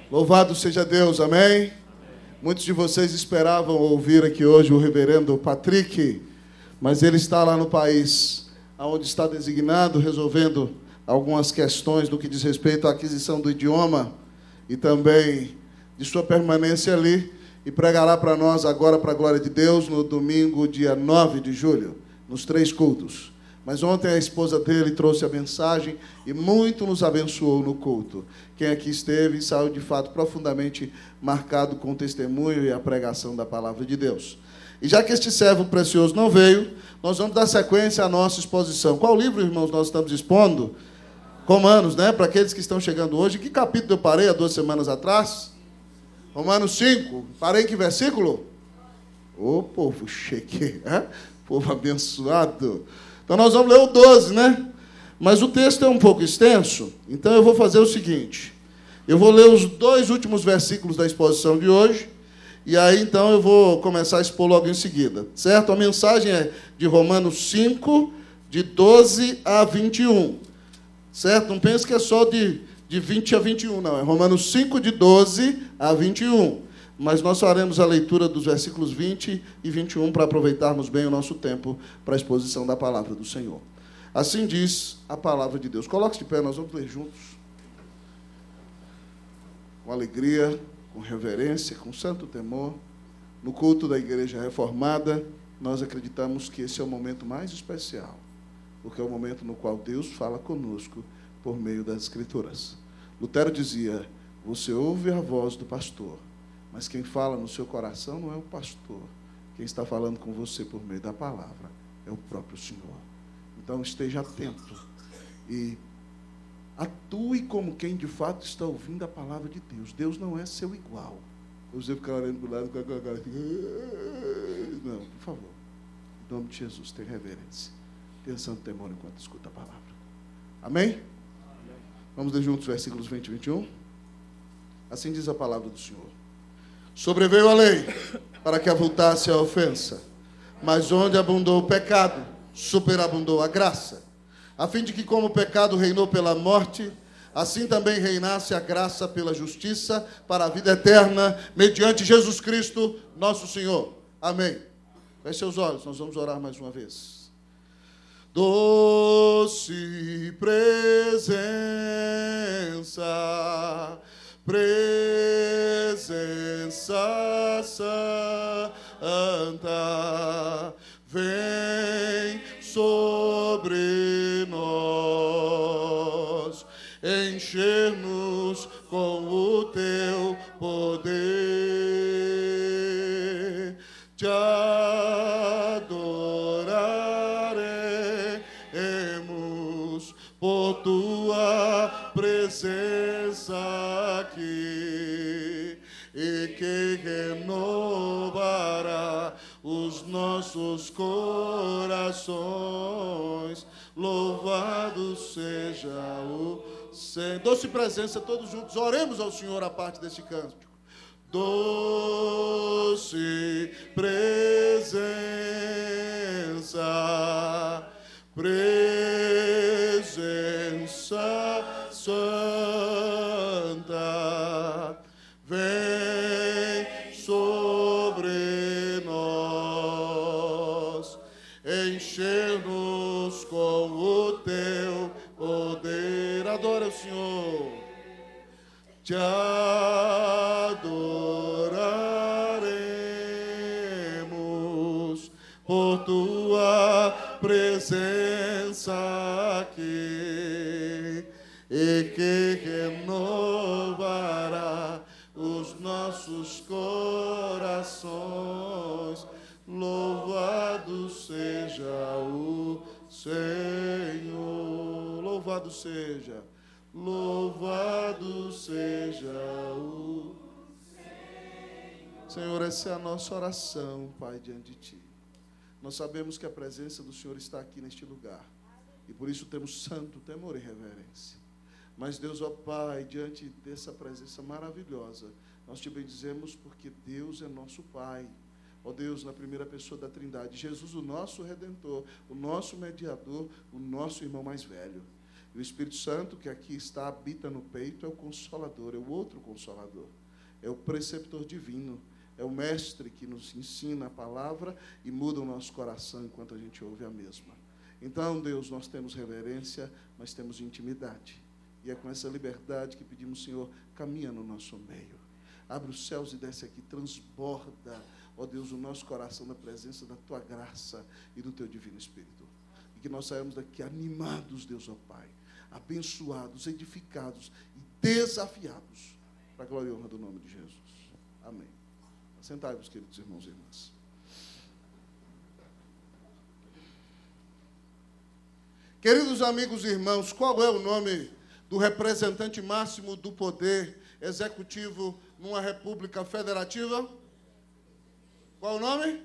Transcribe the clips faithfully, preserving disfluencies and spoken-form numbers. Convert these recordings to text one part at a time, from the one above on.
Louvado seja Deus, amém? Amém? Muitos de vocês esperavam ouvir aqui hoje o reverendo Patrick, mas ele está lá no país, onde está designado, resolvendo algumas questões do que diz respeito à aquisição do idioma e também de sua permanência ali, e pregará para nós agora, para a glória de Deus, no domingo, dia nove de julho, nos três cultos. Mas ontem a esposa dele trouxe a mensagem e muito nos abençoou no culto. Quem aqui esteve saiu de fato profundamente marcado com o testemunho e a pregação da palavra de Deus. E já que este servo precioso não veio, nós vamos dar sequência à nossa exposição. Qual livro, irmãos, nós estamos expondo? Romanos, né? Para aqueles que estão chegando hoje. Que capítulo eu parei há duas semanas atrás? Romanos cinco. Parei em que versículo? Ô, povo cheque, hein? Povo abençoado. Então nós vamos ler o doze, né? Mas o texto é um pouco extenso, então eu vou fazer o seguinte. Eu vou ler os dois últimos versículos da exposição de hoje, e aí então eu vou começar a expor logo em seguida, certo? A mensagem é de Romanos cinco, de doze a vinte e um, certo? Não pense que é só de, de vinte a vinte e um, não. É Romanos cinco, de doze a vinte e um. Mas nós faremos a leitura dos versículos vinte e vinte e um para aproveitarmos bem o nosso tempo para a exposição da palavra do Senhor. Assim diz a palavra de Deus. Coloque-se de pé, nós vamos ler juntos. Com alegria, com reverência, com santo temor. No culto da Igreja Reformada, nós acreditamos que esse é o momento mais especial, porque é o momento no qual Deus fala conosco por meio das Escrituras. Lutero dizia, você ouve a voz do pastor, mas quem fala no seu coração não é o pastor. Quem está falando com você por meio da palavra é o próprio Senhor. Então esteja atento e atue como quem de fato está ouvindo a palavra de Deus. Deus não é seu igual. Você ficar olhando para o lado com a cara assim. Não, por favor. Em nome de Jesus, tenha reverência. Tenha santo temor enquanto escuta a palavra. Amém? Amém. Vamos ler juntos versículos vinte e vinte e um. Assim diz a palavra do Senhor. Sobreveio a lei para que avultasse a ofensa, mas onde abundou o pecado, superabundou a graça, a fim de que, como o pecado reinou pela morte, assim também reinasse a graça pela justiça para a vida eterna, mediante Jesus Cristo, nosso Senhor. Amém. Feche seus olhos, nós vamos orar mais uma vez. Doce presença, presença santa, vem sobre nós, encher-nos com o teu poder, te adoraremos por tua presença aqui, e que renovará os nossos corações. Louvado seja o Senhor. Doce presença, todos juntos, oremos ao Senhor a parte desse cântico. Doce presença, presença santa, vem sobre nós, encher-nos com o teu poder. Adora o Senhor. Te adoraremos por tua presença aqui, e que renovará os nossos corações. Louvado seja o Senhor. Louvado seja. Louvado seja o Senhor. Senhor, essa é a nossa oração, Pai, diante de Ti. Nós sabemos que a presença do Senhor está aqui neste lugar, e por isso temos santo temor e reverência. Mas, Deus, ó Pai, diante dessa presença maravilhosa, nós te bendizemos porque Deus é nosso Pai. Ó Deus, na primeira pessoa da Trindade, Jesus, o nosso Redentor, o nosso mediador, o nosso irmão mais velho. E o Espírito Santo, que aqui está, habita no peito, é o Consolador, é o outro Consolador. É o preceptor divino, é o mestre que nos ensina a palavra e muda o nosso coração enquanto a gente ouve a mesma. Então, Deus, nós temos reverência, mas temos intimidade. E é com essa liberdade que pedimos, Senhor, caminha no nosso meio. Abre os céus e desce aqui, transborda, ó Deus, o nosso coração da presença da Tua graça e do Teu Divino Espírito. E que nós saímos daqui animados, Deus, ó Pai, abençoados, edificados e desafiados para a glória e honra do nome de Jesus. Amém. Sentai-vos, queridos irmãos e irmãs. Queridos amigos e irmãos, qual é o nome do representante máximo do poder executivo numa república federativa? Qual o nome?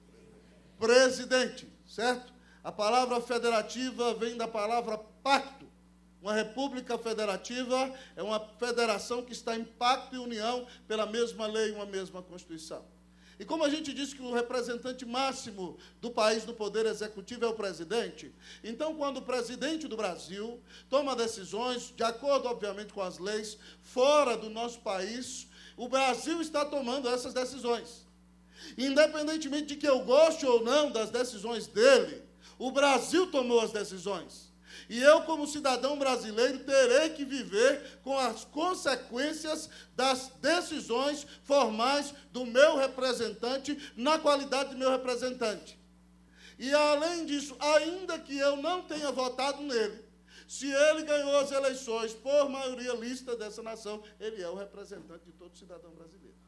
Presidente, certo? A palavra federativa vem da palavra pacto. Uma república federativa é uma federação que está em pacto e união pela mesma lei e uma mesma Constituição. E como a gente disse que o representante máximo do país no poder executivo é o presidente, então quando o presidente do Brasil toma decisões, de acordo, obviamente, com as leis, fora do nosso país, o Brasil está tomando essas decisões. Independentemente de que eu goste ou não das decisões dele, o Brasil tomou as decisões. E eu, como cidadão brasileiro, terei que viver com as consequências das decisões formais do meu representante, na qualidade de meu representante. E, além disso, ainda que eu não tenha votado nele, se ele ganhou as eleições por maioria lista dessa nação, ele é o representante de todo cidadão brasileiro.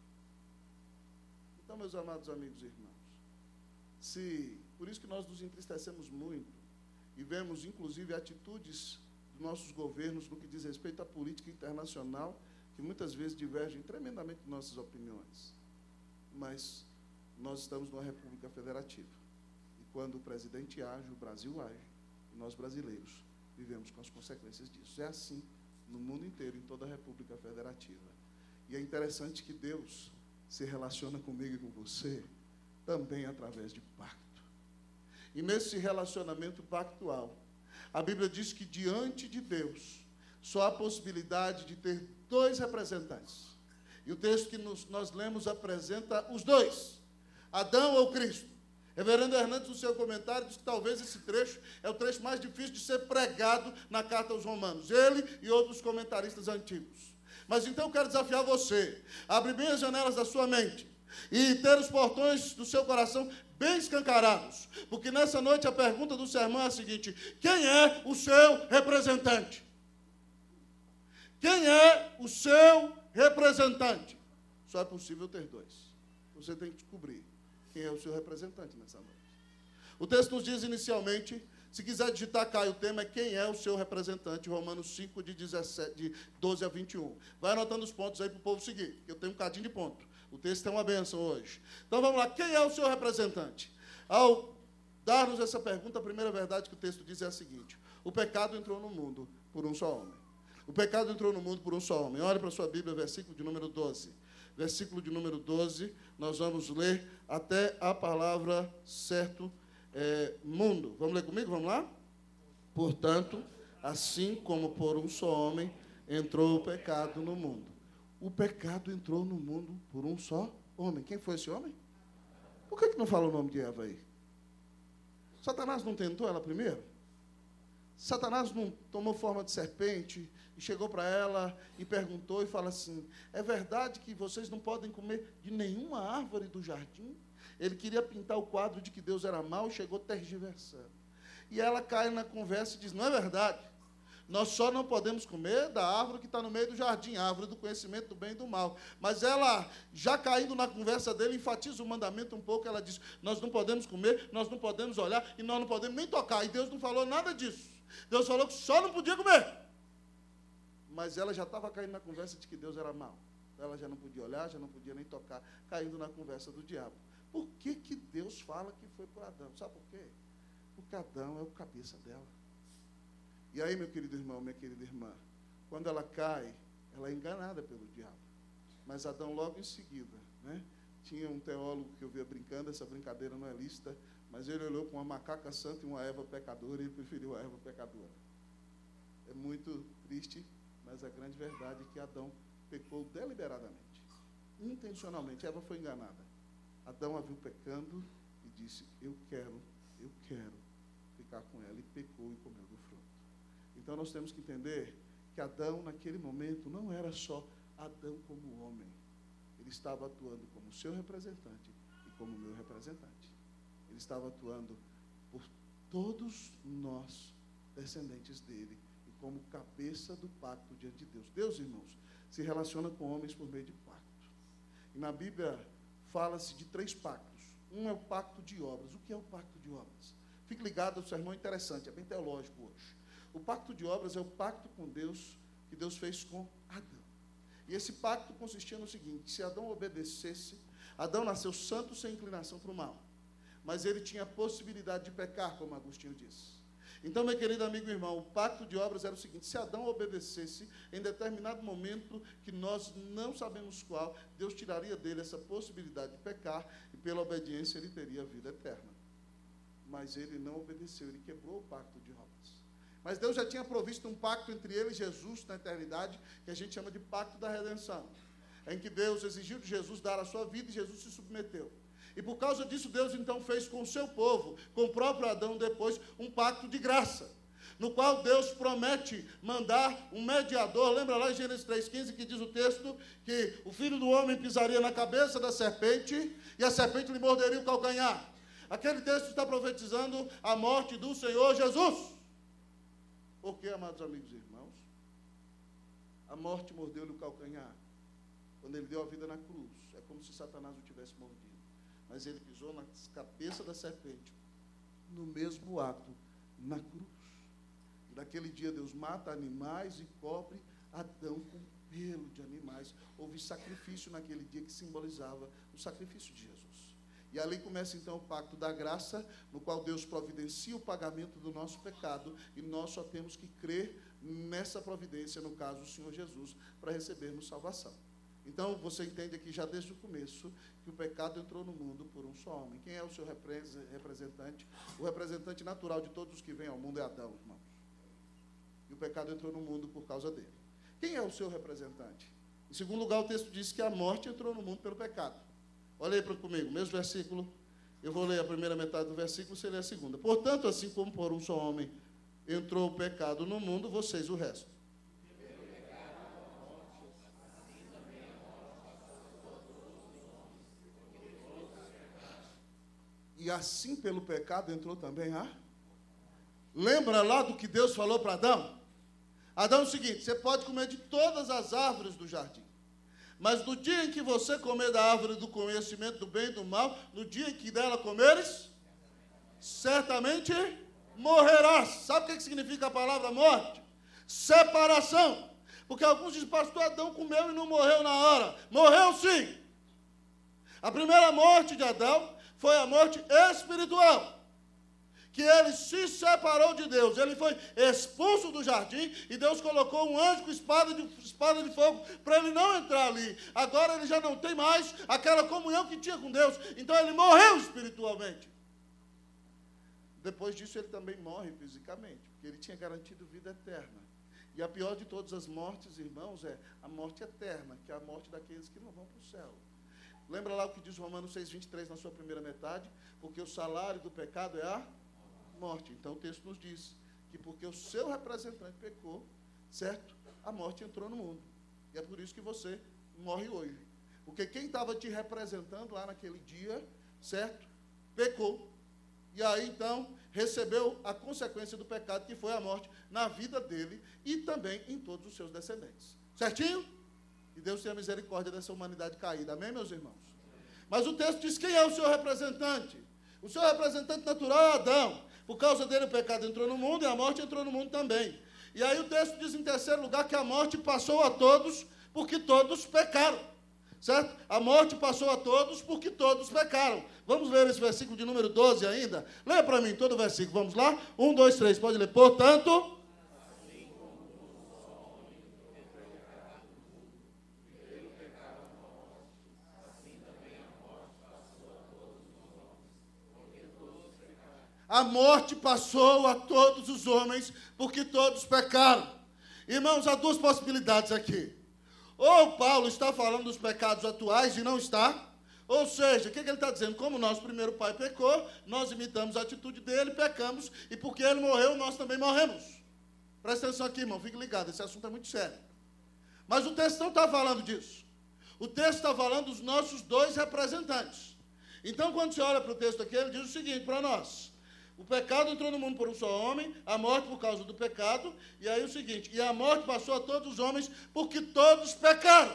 Então, meus amados amigos e irmãos, se, por isso que nós nos entristecemos muito, e vemos, inclusive, atitudes dos nossos governos no que diz respeito à política internacional, que muitas vezes divergem tremendamente de nossas opiniões. Mas nós estamos numa república federativa. E quando o presidente age, o Brasil age. E nós, brasileiros, vivemos com as consequências disso. É assim no mundo inteiro, em toda a república federativa. E é interessante que Deus se relaciona comigo e com você também através de pacto. E nesse relacionamento pactual, a Bíblia diz que diante de Deus só há possibilidade de ter dois representantes. E o texto que nos, nós lemos apresenta os dois, Adão ou Cristo. Reverendo Hernandes, no seu comentário, diz que talvez esse trecho é o trecho mais difícil de ser pregado na carta aos Romanos. Ele e outros comentaristas antigos. Mas então eu quero desafiar você a abrir bem as janelas da sua mente e ter os portões do seu coração bem escancarados, porque nessa noite a pergunta do sermão é a seguinte: quem é o seu representante? Quem é o seu representante? Só é possível ter dois. Você tem que descobrir quem é o seu representante nessa noite. O texto nos diz inicialmente, se quiser digitar, cai o tema, é quem é o seu representante, Romanos cinco, de, dezessete, de doze a vinte e um. Vai anotando os pontos aí para o povo seguir, que eu tenho um cadinho de ponto. O texto é uma bênção hoje. Então vamos lá, quem é o seu representante? Ao dar-nos essa pergunta, a primeira verdade que o texto diz é a seguinte: o pecado entrou no mundo por um só homem. O pecado entrou no mundo por um só homem. Olhe para a sua Bíblia, versículo de número doze. Versículo de número doze, nós vamos ler até a palavra certo, é, mundo. Vamos ler comigo? Vamos lá? Portanto, assim como por um só homem entrou o pecado no mundo. O pecado entrou no mundo por um só homem. Quem foi esse homem? Por que que não fala o nome de Eva aí? Satanás não tentou ela primeiro? Satanás não tomou forma de serpente e chegou para ela e perguntou e fala assim: é verdade que vocês não podem comer de nenhuma árvore do jardim? Ele queria pintar o quadro de que Deus era mau e chegou tergiversando. E ela cai na conversa e diz: não é verdade. Nós só não podemos comer da árvore que está no meio do jardim, a árvore do conhecimento do bem e do mal. Mas ela, já caindo na conversa dele, enfatiza o mandamento um pouco. Ela diz: nós não podemos comer, nós não podemos olhar e nós não podemos nem tocar. E Deus não falou nada disso. Deus falou que só não podia comer. Mas ela já estava caindo na conversa de que Deus era mau. Ela já não podia olhar, já não podia nem tocar, caindo na conversa do diabo. Por que que Deus fala que foi por Adão? Sabe por quê? Porque Adão é o cabeça dela. E aí, meu querido irmão, minha querida irmã, quando ela cai, ela é enganada pelo diabo. Mas Adão, logo em seguida, né, tinha um teólogo que eu via brincando, essa brincadeira não é lícita, mas ele olhou com uma macaca santa e uma Eva pecadora e ele preferiu a Eva pecadora. É muito triste, mas a grande verdade é que Adão pecou deliberadamente, intencionalmente. Eva foi enganada. Adão a viu pecando e disse, eu quero, eu quero ficar com ela, e pecou e comeu do fruto. Então nós temos que entender que Adão, naquele momento, não era só Adão como homem. Ele estava atuando como seu representante e como meu representante. Ele estava atuando por todos nós, descendentes dele, e como cabeça do pacto diante de Deus. Deus, irmãos, se relaciona com homens por meio de pacto. E na Bíblia fala-se de três pactos. Um é o pacto de obras. O que é o pacto de obras? Fique ligado, o sermão é interessante, é bem teológico hoje. O pacto de obras é o pacto com Deus, que Deus fez com Adão. E esse pacto consistia no seguinte: se Adão obedecesse, Adão nasceu santo sem inclinação para o mal, mas ele tinha a possibilidade de pecar, como Agostinho disse. Então, meu querido amigo e irmão, o pacto de obras era o seguinte: se Adão obedecesse, em determinado momento, que nós não sabemos qual, Deus tiraria dele essa possibilidade de pecar, e pela obediência ele teria a vida eterna. Mas ele não obedeceu, ele quebrou o pacto de obras. Mas Deus já tinha provisto um pacto entre ele e Jesus na eternidade, que a gente chama de pacto da redenção, em que Deus exigiu de Jesus dar a sua vida e Jesus se submeteu. E por causa disso, Deus então fez com o seu povo, com o próprio Adão depois, um pacto de graça, no qual Deus promete mandar um mediador. Lembra lá em Gênesis três, quinze, que diz o texto que o filho do homem pisaria na cabeça da serpente e a serpente lhe morderia o calcanhar. Aquele texto está profetizando a morte do Senhor Jesus. Por quê, amados amigos e irmãos? A morte mordeu-lhe o calcanhar quando ele deu a vida na cruz. É como se Satanás o tivesse mordido. Mas ele pisou na cabeça da serpente, no mesmo ato, na cruz. E naquele dia Deus mata animais e cobre Adão com pelo de animais. Houve sacrifício naquele dia que simbolizava o sacrifício de Jesus. E ali começa então o pacto da graça, no qual Deus providencia o pagamento do nosso pecado, e nós só temos que crer nessa providência, no caso o Senhor Jesus, para recebermos salvação. Então, você entende aqui já desde o começo que o pecado entrou no mundo por um só homem. Quem é o seu representante? O representante natural de todos os que vêm ao mundo é Adão, irmãos. E o pecado entrou no mundo por causa dele. Quem é o seu representante? Em segundo lugar, o texto diz que a morte entrou no mundo pelo pecado. Olha aí comigo, mesmo versículo. Eu vou ler a primeira metade do versículo, você lê a segunda. Portanto, assim como por um só homem entrou o pecado no mundo, vocês o resto. E assim pelo pecado entrou também a... Lembra lá do que Deus falou para Adão? Adão é o seguinte: você pode comer de todas as árvores do jardim, mas no dia em que você comer da árvore do conhecimento do bem e do mal, no dia em que dela comeres, certamente morrerás. Sabe o que significa a palavra morte? Separação. Porque alguns dizem: pastor, Adão comeu e não morreu na hora. Morreu sim. A primeira morte de Adão foi a morte espiritual, que ele se separou de Deus. Ele foi expulso do jardim e Deus colocou um anjo com espada de, espada de fogo para ele não entrar ali. Agora ele já não tem mais aquela comunhão que tinha com Deus, então ele morreu espiritualmente. Depois disso ele também morre fisicamente, porque ele tinha garantido vida eterna. E a pior de todas as mortes, irmãos, é a morte eterna, que é a morte daqueles que não vão para o céu. Lembra lá o que diz Romanos seis, vinte e três na sua primeira metade? Porque o salário do pecado é a morte. Então o texto nos diz que porque o seu representante pecou, certo? A morte entrou no mundo. E é por isso que você morre hoje. Porque quem estava te representando lá naquele dia, certo? Pecou. E aí então recebeu a consequência do pecado, que foi a morte na vida dele e também em todos os seus descendentes. Certinho? E Deus tenha misericórdia dessa humanidade caída. Amém, meus irmãos? Mas o texto diz: quem é o seu representante? O seu representante natural é Adão. Por causa dele o pecado entrou no mundo e a morte entrou no mundo também. E aí o texto diz em terceiro lugar que a morte passou a todos porque todos pecaram. Certo? A morte passou a todos porque todos pecaram. Vamos ler esse versículo de número doze ainda? Leia para mim todo o versículo. Vamos lá? Um, dois, três. Pode ler. Portanto... A morte passou a todos os homens, porque todos pecaram. Irmãos, há duas possibilidades aqui. Ou Paulo está falando dos pecados atuais e não está. Ou seja, o que, que ele está dizendo? Como nosso primeiro pai pecou, nós imitamos a atitude dele, pecamos, e porque ele morreu, nós também morremos. Presta atenção aqui, irmão, fique ligado, esse assunto é muito sério. Mas o texto não está falando disso. O texto está falando dos nossos dois representantes. Então, quando você olha para o texto aqui, ele diz o seguinte para nós: o pecado entrou no mundo por um só homem, a morte por causa do pecado, e aí o seguinte, e a morte passou a todos os homens, porque todos pecaram.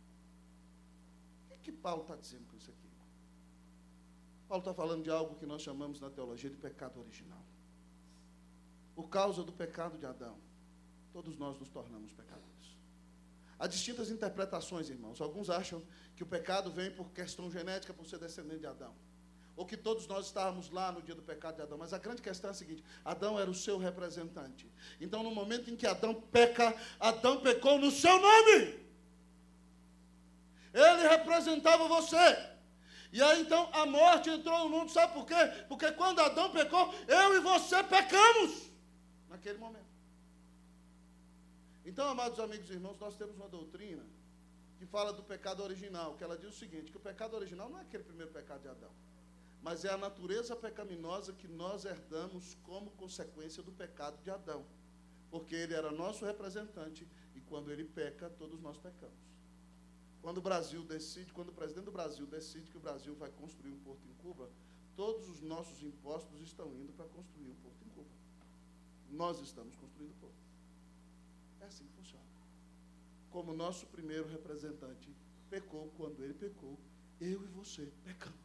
O que, que Paulo está dizendo com isso aqui? Paulo está falando de algo que nós chamamos na teologia de pecado original. Por causa do pecado de Adão, todos nós nos tornamos pecadores. Há distintas interpretações, irmãos. Alguns acham que o pecado vem por questão genética, por ser descendente de Adão. Ou que todos nós estávamos lá no dia do pecado de Adão. Mas a grande questão é a seguinte: Adão era o seu representante. Então, no momento em que Adão peca, Adão pecou no seu nome. Ele representava você. E aí, então, a morte entrou no mundo. Sabe por quê? Porque quando Adão pecou, eu e você pecamos. Naquele momento. Então, amados amigos e irmãos, nós temos uma doutrina que fala do pecado original, que ela diz o seguinte, que o pecado original não é aquele primeiro pecado de Adão, mas é a natureza pecaminosa que nós herdamos como consequência do pecado de Adão, porque ele era nosso representante e quando ele peca, todos nós pecamos. Quando o Brasil decide, quando o presidente do Brasil decide que o Brasil vai construir um porto em Cuba, todos os nossos impostos estão indo para construir um porto em Cuba. Nós estamos construindo o porto. É assim que funciona. Como nosso primeiro representante pecou, quando ele pecou, eu e você pecamos.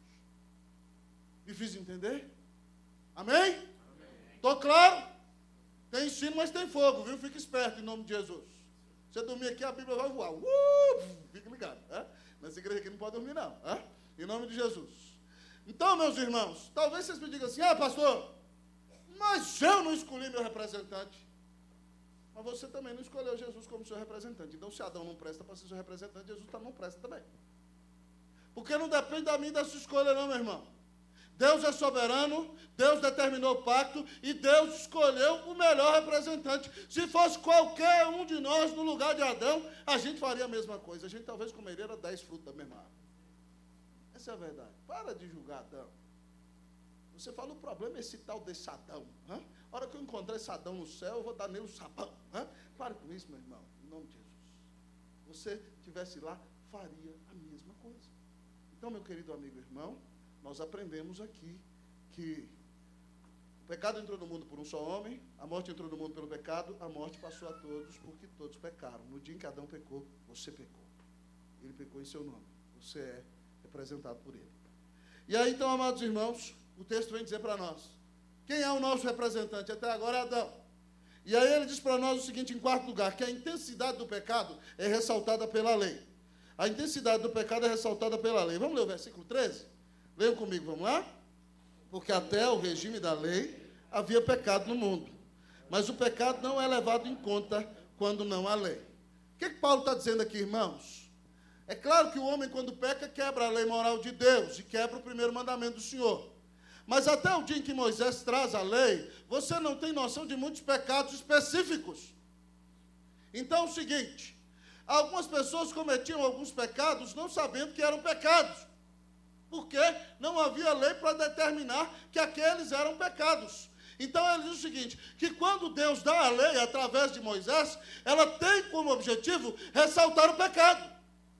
Me fiz entender? Amém? Estou claro? Tem ensino, mas tem fogo, viu? Fique esperto em nome de Jesus. Você dormir aqui, a Bíblia vai voar. Uh! Fique ligado. É? Nessa igreja aqui não pode dormir, não. É? Em nome de Jesus. Então, meus irmãos, talvez vocês me digam assim: ah, pastor, mas eu não escolhi meu representante. Mas você também não escolheu Jesus como seu representante. Então, se Adão não presta para ser seu representante, Jesus não presta também. Porque não depende da minha e da sua escolha, não, meu irmão. Deus é soberano, Deus determinou o pacto e Deus escolheu o melhor representante. Se fosse qualquer um de nós no lugar de Adão, a gente faria a mesma coisa. A gente talvez comeria dez frutos da mesma árvore. Essa é a verdade. Para de julgar Adão. Você fala, o problema é esse tal desse Adão. Hã? A hora que eu encontrar esse Adão no céu, eu vou dar nele um sabão. Hã? Pare com isso, meu irmão, em nome de Jesus. Você estivesse lá, faria a mesma coisa. Então, meu querido amigo e irmão, nós aprendemos aqui que o pecado entrou no mundo por um só homem, a morte entrou no mundo pelo pecado, a morte passou a todos porque todos pecaram. No dia em que Adão pecou, você pecou. Ele pecou em seu nome. Você é representado por ele. E aí, então, amados irmãos, o texto vem dizer para nós, quem é o nosso representante? Até agora é Adão. E aí ele diz para nós o seguinte, em quarto lugar, que a intensidade do pecado é ressaltada pela lei. A intensidade do pecado é ressaltada pela lei. Vamos ler o versículo treze? Leiam comigo, vamos lá? Porque até o regime da lei havia pecado no mundo. Mas o pecado não é levado em conta quando não há lei. O que, que Paulo está dizendo aqui, irmãos? É claro que o homem, quando peca, quebra a lei moral de Deus e quebra o primeiro mandamento do Senhor. Mas até o dia em que Moisés traz a lei, você não tem noção de muitos pecados específicos. Então é o seguinte, algumas pessoas cometiam alguns pecados não sabendo que eram pecados, porque não havia lei para determinar que aqueles eram pecados. Então ele diz o seguinte, que quando Deus dá a lei através de Moisés, ela tem como objetivo ressaltar o pecado.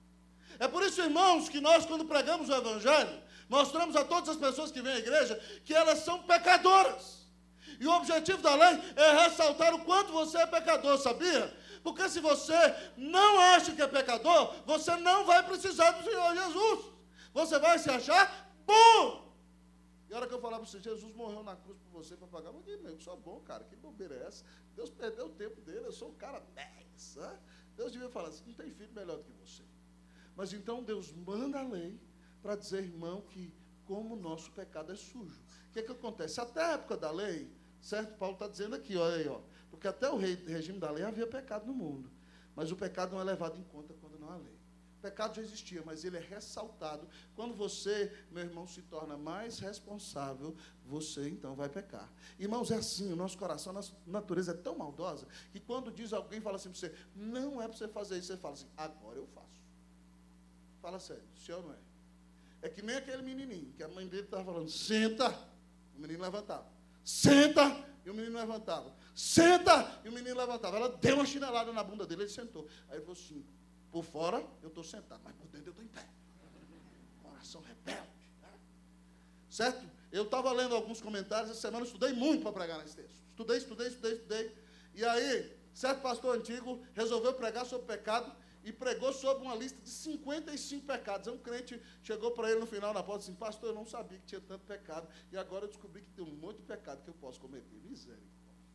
É por isso, irmãos, que nós, quando pregamos o Evangelho, mostramos a todas as pessoas que vêm à igreja que elas são pecadoras. E o objetivo da lei é ressaltar o quanto você é pecador, sabia? Porque se você não acha que é pecador, você não vai precisar do Senhor Jesus. Você vai se achar bom. E a hora que eu falar para você, Jesus morreu na cruz por você para pagar, eu digo, eu sou bom, cara, que bobeira é essa? Deus perdeu o tempo dele, eu sou um cara dez. Né? Deus devia falar assim, não tem filho melhor do que você. Mas então Deus manda a lei para dizer, irmão, que como o nosso pecado é sujo. O que é que acontece? Até a época da lei, certo? Paulo está dizendo aqui, olha aí, ó, porque até o regime da lei havia pecado no mundo. Mas o pecado não é levado em conta quando não há lei. pecado já existia, mas ele é ressaltado. Quando você, meu irmão, se torna mais responsável, você então vai pecar. Irmãos, é assim, o nosso coração, a nossa natureza é tão maldosa, que quando diz alguém, fala assim para você, não é para você fazer isso, você fala assim, agora eu faço. Fala sério, o senhor não é? É que nem aquele menininho, que a mãe dele estava falando, senta, o menino levantava. Senta, e o menino levantava. Senta, e o menino levantava. Ela deu uma chinelada na bunda dele, ele sentou. Aí ele falou assim, por fora eu estou sentado, mas por dentro eu estou em pé. Coração rebelde. Né? Certo? Eu estava lendo alguns comentários, essa semana eu estudei muito para pregar nesse texto. Estudei, estudei, estudei, estudei. E aí, certo pastor antigo resolveu pregar sobre pecado e pregou sobre uma lista de cinquenta e cinco pecados. Um crente chegou para ele no final da porta e disse, pastor, eu não sabia que tinha tanto pecado, e agora eu descobri que tem um monte de pecado que eu posso cometer. Miséria.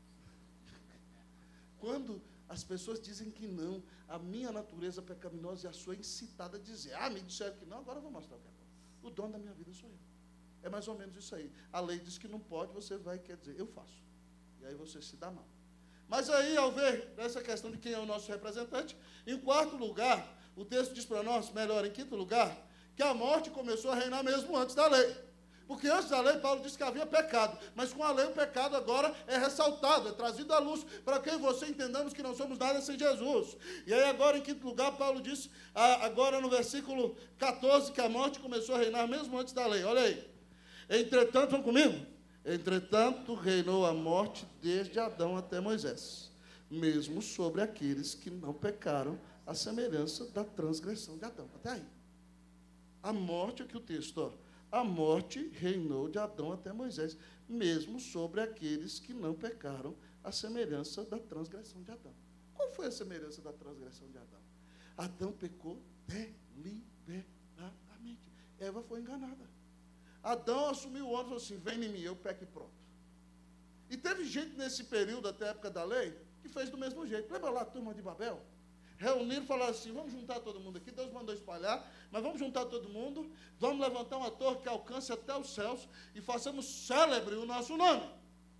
Quando as pessoas dizem que não, a minha natureza pecaminosa e a sua é incitada a dizer, ah, me disseram que não, agora eu vou mostrar o que é bom. O dono da minha vida sou eu. É mais ou menos isso aí. A lei diz que não pode, você vai, quer dizer, eu faço. E aí você se dá mal. Mas aí, ao ver essa questão de quem é o nosso representante, em quarto lugar, o texto diz para nós, melhor, em quinto lugar, que a morte começou a reinar mesmo antes da lei. Porque antes da lei, Paulo disse que havia pecado, mas com a lei o pecado agora é ressaltado, é trazido à luz, para que você entendamos que não somos nada sem Jesus. E aí agora, em quinto lugar, Paulo disse, agora no versículo catorze, que a morte começou a reinar mesmo antes da lei. Olha aí. Entretanto, vão comigo? Entretanto, reinou a morte desde Adão até Moisés, mesmo sobre aqueles que não pecaram, à semelhança da transgressão de Adão. Até aí. A morte, aqui o texto, ó. A morte reinou de Adão até Moisés, mesmo sobre aqueles que não pecaram, à semelhança da transgressão de Adão. Qual foi a semelhança da transgressão de Adão? Adão pecou deliberadamente. Eva foi enganada. Adão assumiu o ônus e falou assim, vem em mim, eu peco e pronto. E teve gente nesse período, até a época da lei, que fez do mesmo jeito. Lembra lá a turma de Babel? Reuniram e falaram assim, vamos juntar todo mundo aqui, Deus mandou espalhar, mas vamos juntar todo mundo, vamos levantar uma torre que alcance até os céus e façamos célebre o nosso nome.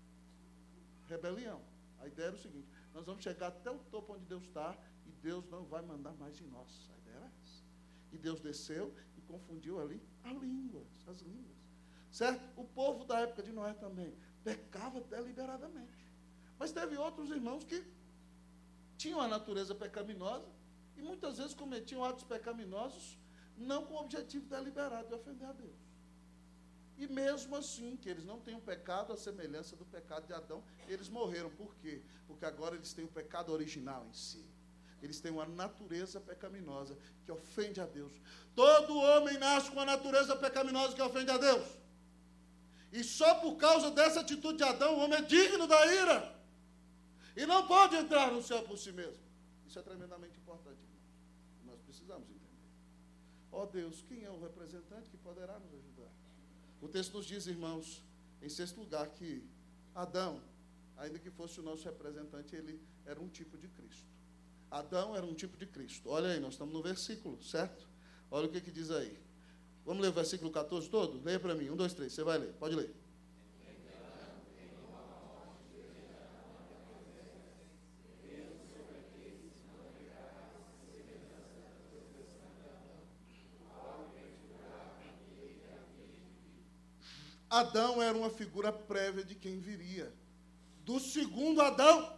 Rebelião. A ideia era o seguinte, nós vamos chegar até o topo onde Deus está e Deus não vai mandar mais em nós. A ideia era essa. E Deus desceu e confundiu ali as línguas, as línguas. Certo? O povo da época de Noé também pecava deliberadamente. Mas teve outros irmãos que tinham a natureza pecaminosa e muitas vezes cometiam atos pecaminosos não com o objetivo deliberado de ofender a Deus. E mesmo assim, que eles não tenham pecado à semelhança do pecado de Adão, eles morreram. Por quê? Porque agora eles têm o pecado original em si. Eles têm uma natureza pecaminosa que ofende a Deus. Todo homem nasce com uma natureza pecaminosa que ofende a Deus. E só por causa dessa atitude de Adão, o homem é digno da ira. E não pode entrar no céu por si mesmo. Isso é tremendamente importante, irmãos. Nós precisamos entender. Ó Deus, quem é o representante que poderá nos ajudar? O texto nos diz, irmãos, em sexto lugar, que Adão, ainda que fosse o nosso representante, ele era um tipo de Cristo. Adão era um tipo de Cristo. Olha aí, nós estamos no versículo, certo? Olha o que, que diz aí. Vamos ler o versículo catorze todo? Leia para mim. Um, dois, três. Você vai ler. Pode ler. Adão era uma figura prévia de quem viria. Do segundo Adão,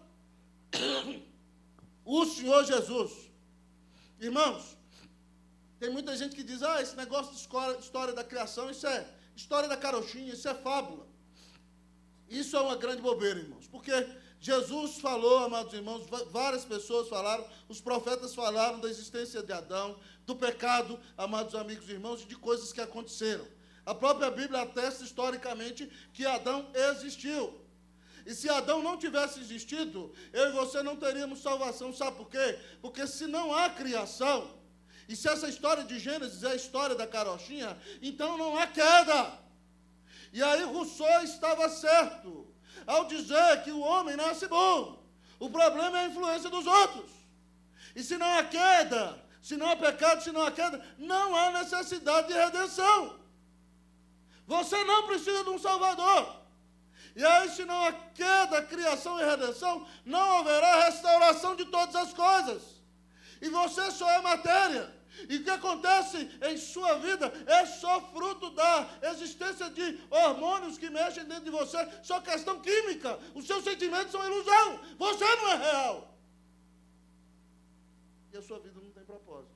o Senhor Jesus. Irmãos, tem muita gente que diz, ah, esse negócio de história, história da criação, isso é história da carochinha, isso é fábula. Isso é uma grande bobeira, irmãos, porque Jesus falou, amados irmãos, várias pessoas falaram, os profetas falaram da existência de Adão, do pecado, amados amigos e irmãos, e de coisas que aconteceram. A própria Bíblia atesta historicamente que Adão existiu. E se Adão não tivesse existido, eu e você não teríamos salvação. Sabe por quê? Porque se não há criação, e se essa história de Gênesis é a história da carochinha, então não há queda. E aí Rousseau estava certo ao dizer que o homem nasce bom. O problema é a influência dos outros. E se não há queda, se não há pecado, se não há queda, não há necessidade de redenção. Você não precisa de um Salvador. E aí, se não há queda, criação e redenção, não haverá restauração de todas as coisas. E você só é matéria. E o que acontece em sua vida é só fruto da existência de hormônios que mexem dentro de você, só questão química. Os seus sentimentos são ilusão, você não é real. E a sua vida não tem propósito.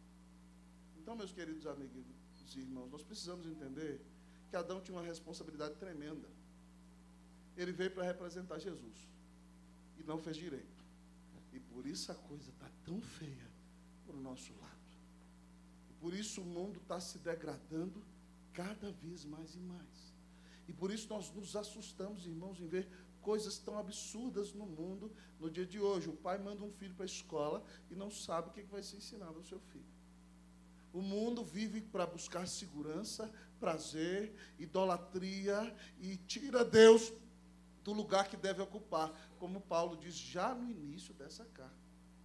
Então, meus queridos amigos e irmãos, nós precisamos entender que Adão tinha uma responsabilidade tremenda. Ele veio para representar Jesus e não fez direito. E por isso a coisa está tão feia para o nosso lado. E por isso o mundo está se degradando cada vez mais e mais. E por isso nós nos assustamos, irmãos, em ver coisas tão absurdas no mundo no dia de hoje. O pai manda um filho para a escola e não sabe o que vai ser ensinado ao seu filho. O mundo vive para buscar segurança, prazer, idolatria e tira Deus do lugar que deve ocupar, como Paulo diz já no início dessa carta.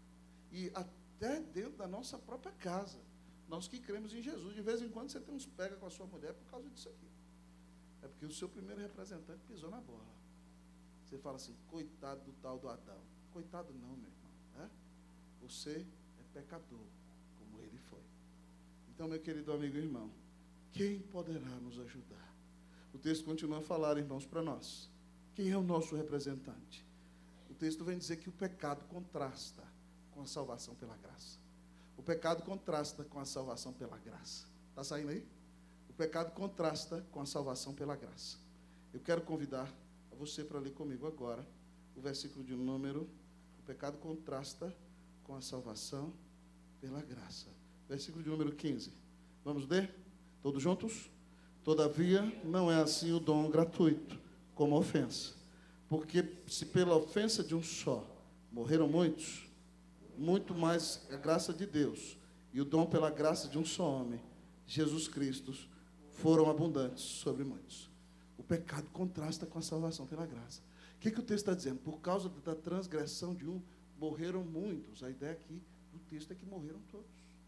E até dentro da nossa própria casa, nós que cremos em Jesus, de vez em quando você tem uns pega com a sua mulher por causa disso aqui. É porque o seu primeiro representante pisou na bola. Você fala assim, coitado do tal do Adão. Coitado não, meu irmão. É? Você é pecador, como ele foi. Então, meu querido amigo e irmão, quem poderá nos ajudar? O texto continua a falar, irmãos, para nós. Quem é o nosso representante? O texto vem dizer que o pecado contrasta com a salvação pela graça. O pecado contrasta com a salvação pela graça. Está saindo aí? O pecado contrasta com a salvação pela graça. Eu quero convidar a você para ler comigo agora o versículo de número. O pecado contrasta com a salvação pela graça. Versículo de número quinze. Vamos ler? Todos juntos? Todavia, não é assim o dom gratuito, como a ofensa. Porque se pela ofensa de um só morreram muitos, muito mais a graça de Deus e o dom pela graça de um só homem, Jesus Cristo, foram abundantes sobre muitos. O pecado contrasta com a salvação pela graça. O que, que o texto está dizendo? Por causa da transgressão de um, morreram muitos. A ideia aqui do texto é que morreram todos.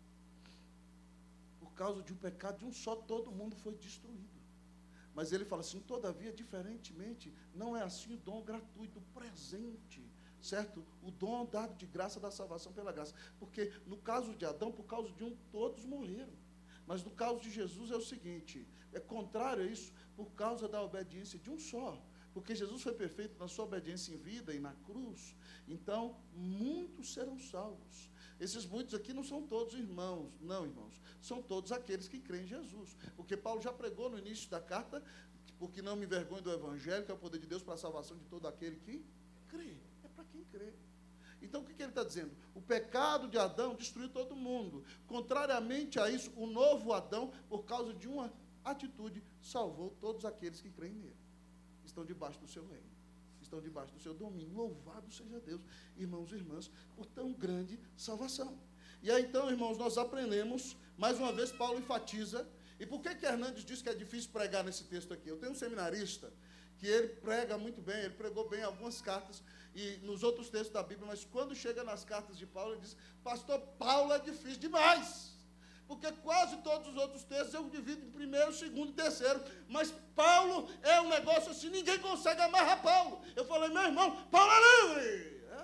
Por causa de um pecado de um só, todo mundo foi destruído. Mas ele fala assim, todavia, diferentemente, não é assim o dom gratuito, o presente, certo? O dom dado de graça da salvação pela graça. Porque no caso de Adão, por causa de um, todos morreram. Mas no caso de Jesus é o seguinte, é contrário a isso, por causa da obediência de um só. Porque Jesus foi perfeito na sua obediência em vida e na cruz. Então, muitos serão salvos. Esses muitos aqui não são todos irmãos, não, irmãos. São todos aqueles que creem em Jesus. Porque Paulo já pregou no início da carta, porque não me envergonho do Evangelho, que é o poder de Deus para a salvação de todo aquele que crê. É para quem crê. Então, o que, que ele está dizendo? O pecado de Adão destruiu todo mundo. Contrariamente a isso, o novo Adão, por causa de uma atitude, salvou todos aqueles que creem nele. Estão debaixo do seu reino. Estão debaixo do seu domínio. Louvado seja Deus, irmãos e irmãs, por tão grande salvação. E aí, então, irmãos, nós aprendemos, mais uma vez, Paulo enfatiza. E por que que Hernandes diz que é difícil pregar nesse texto aqui? Eu tenho um seminarista que ele prega muito bem, ele pregou bem algumas cartas e nos outros textos da Bíblia, mas quando chega nas cartas de Paulo, ele diz, pastor, Paulo é difícil demais, porque quase todos os outros textos eu divido em primeiro, segundo e terceiro, mas Paulo é um negócio assim, ninguém consegue amarrar Paulo. Eu falei, meu irmão, Paulo é livre! É?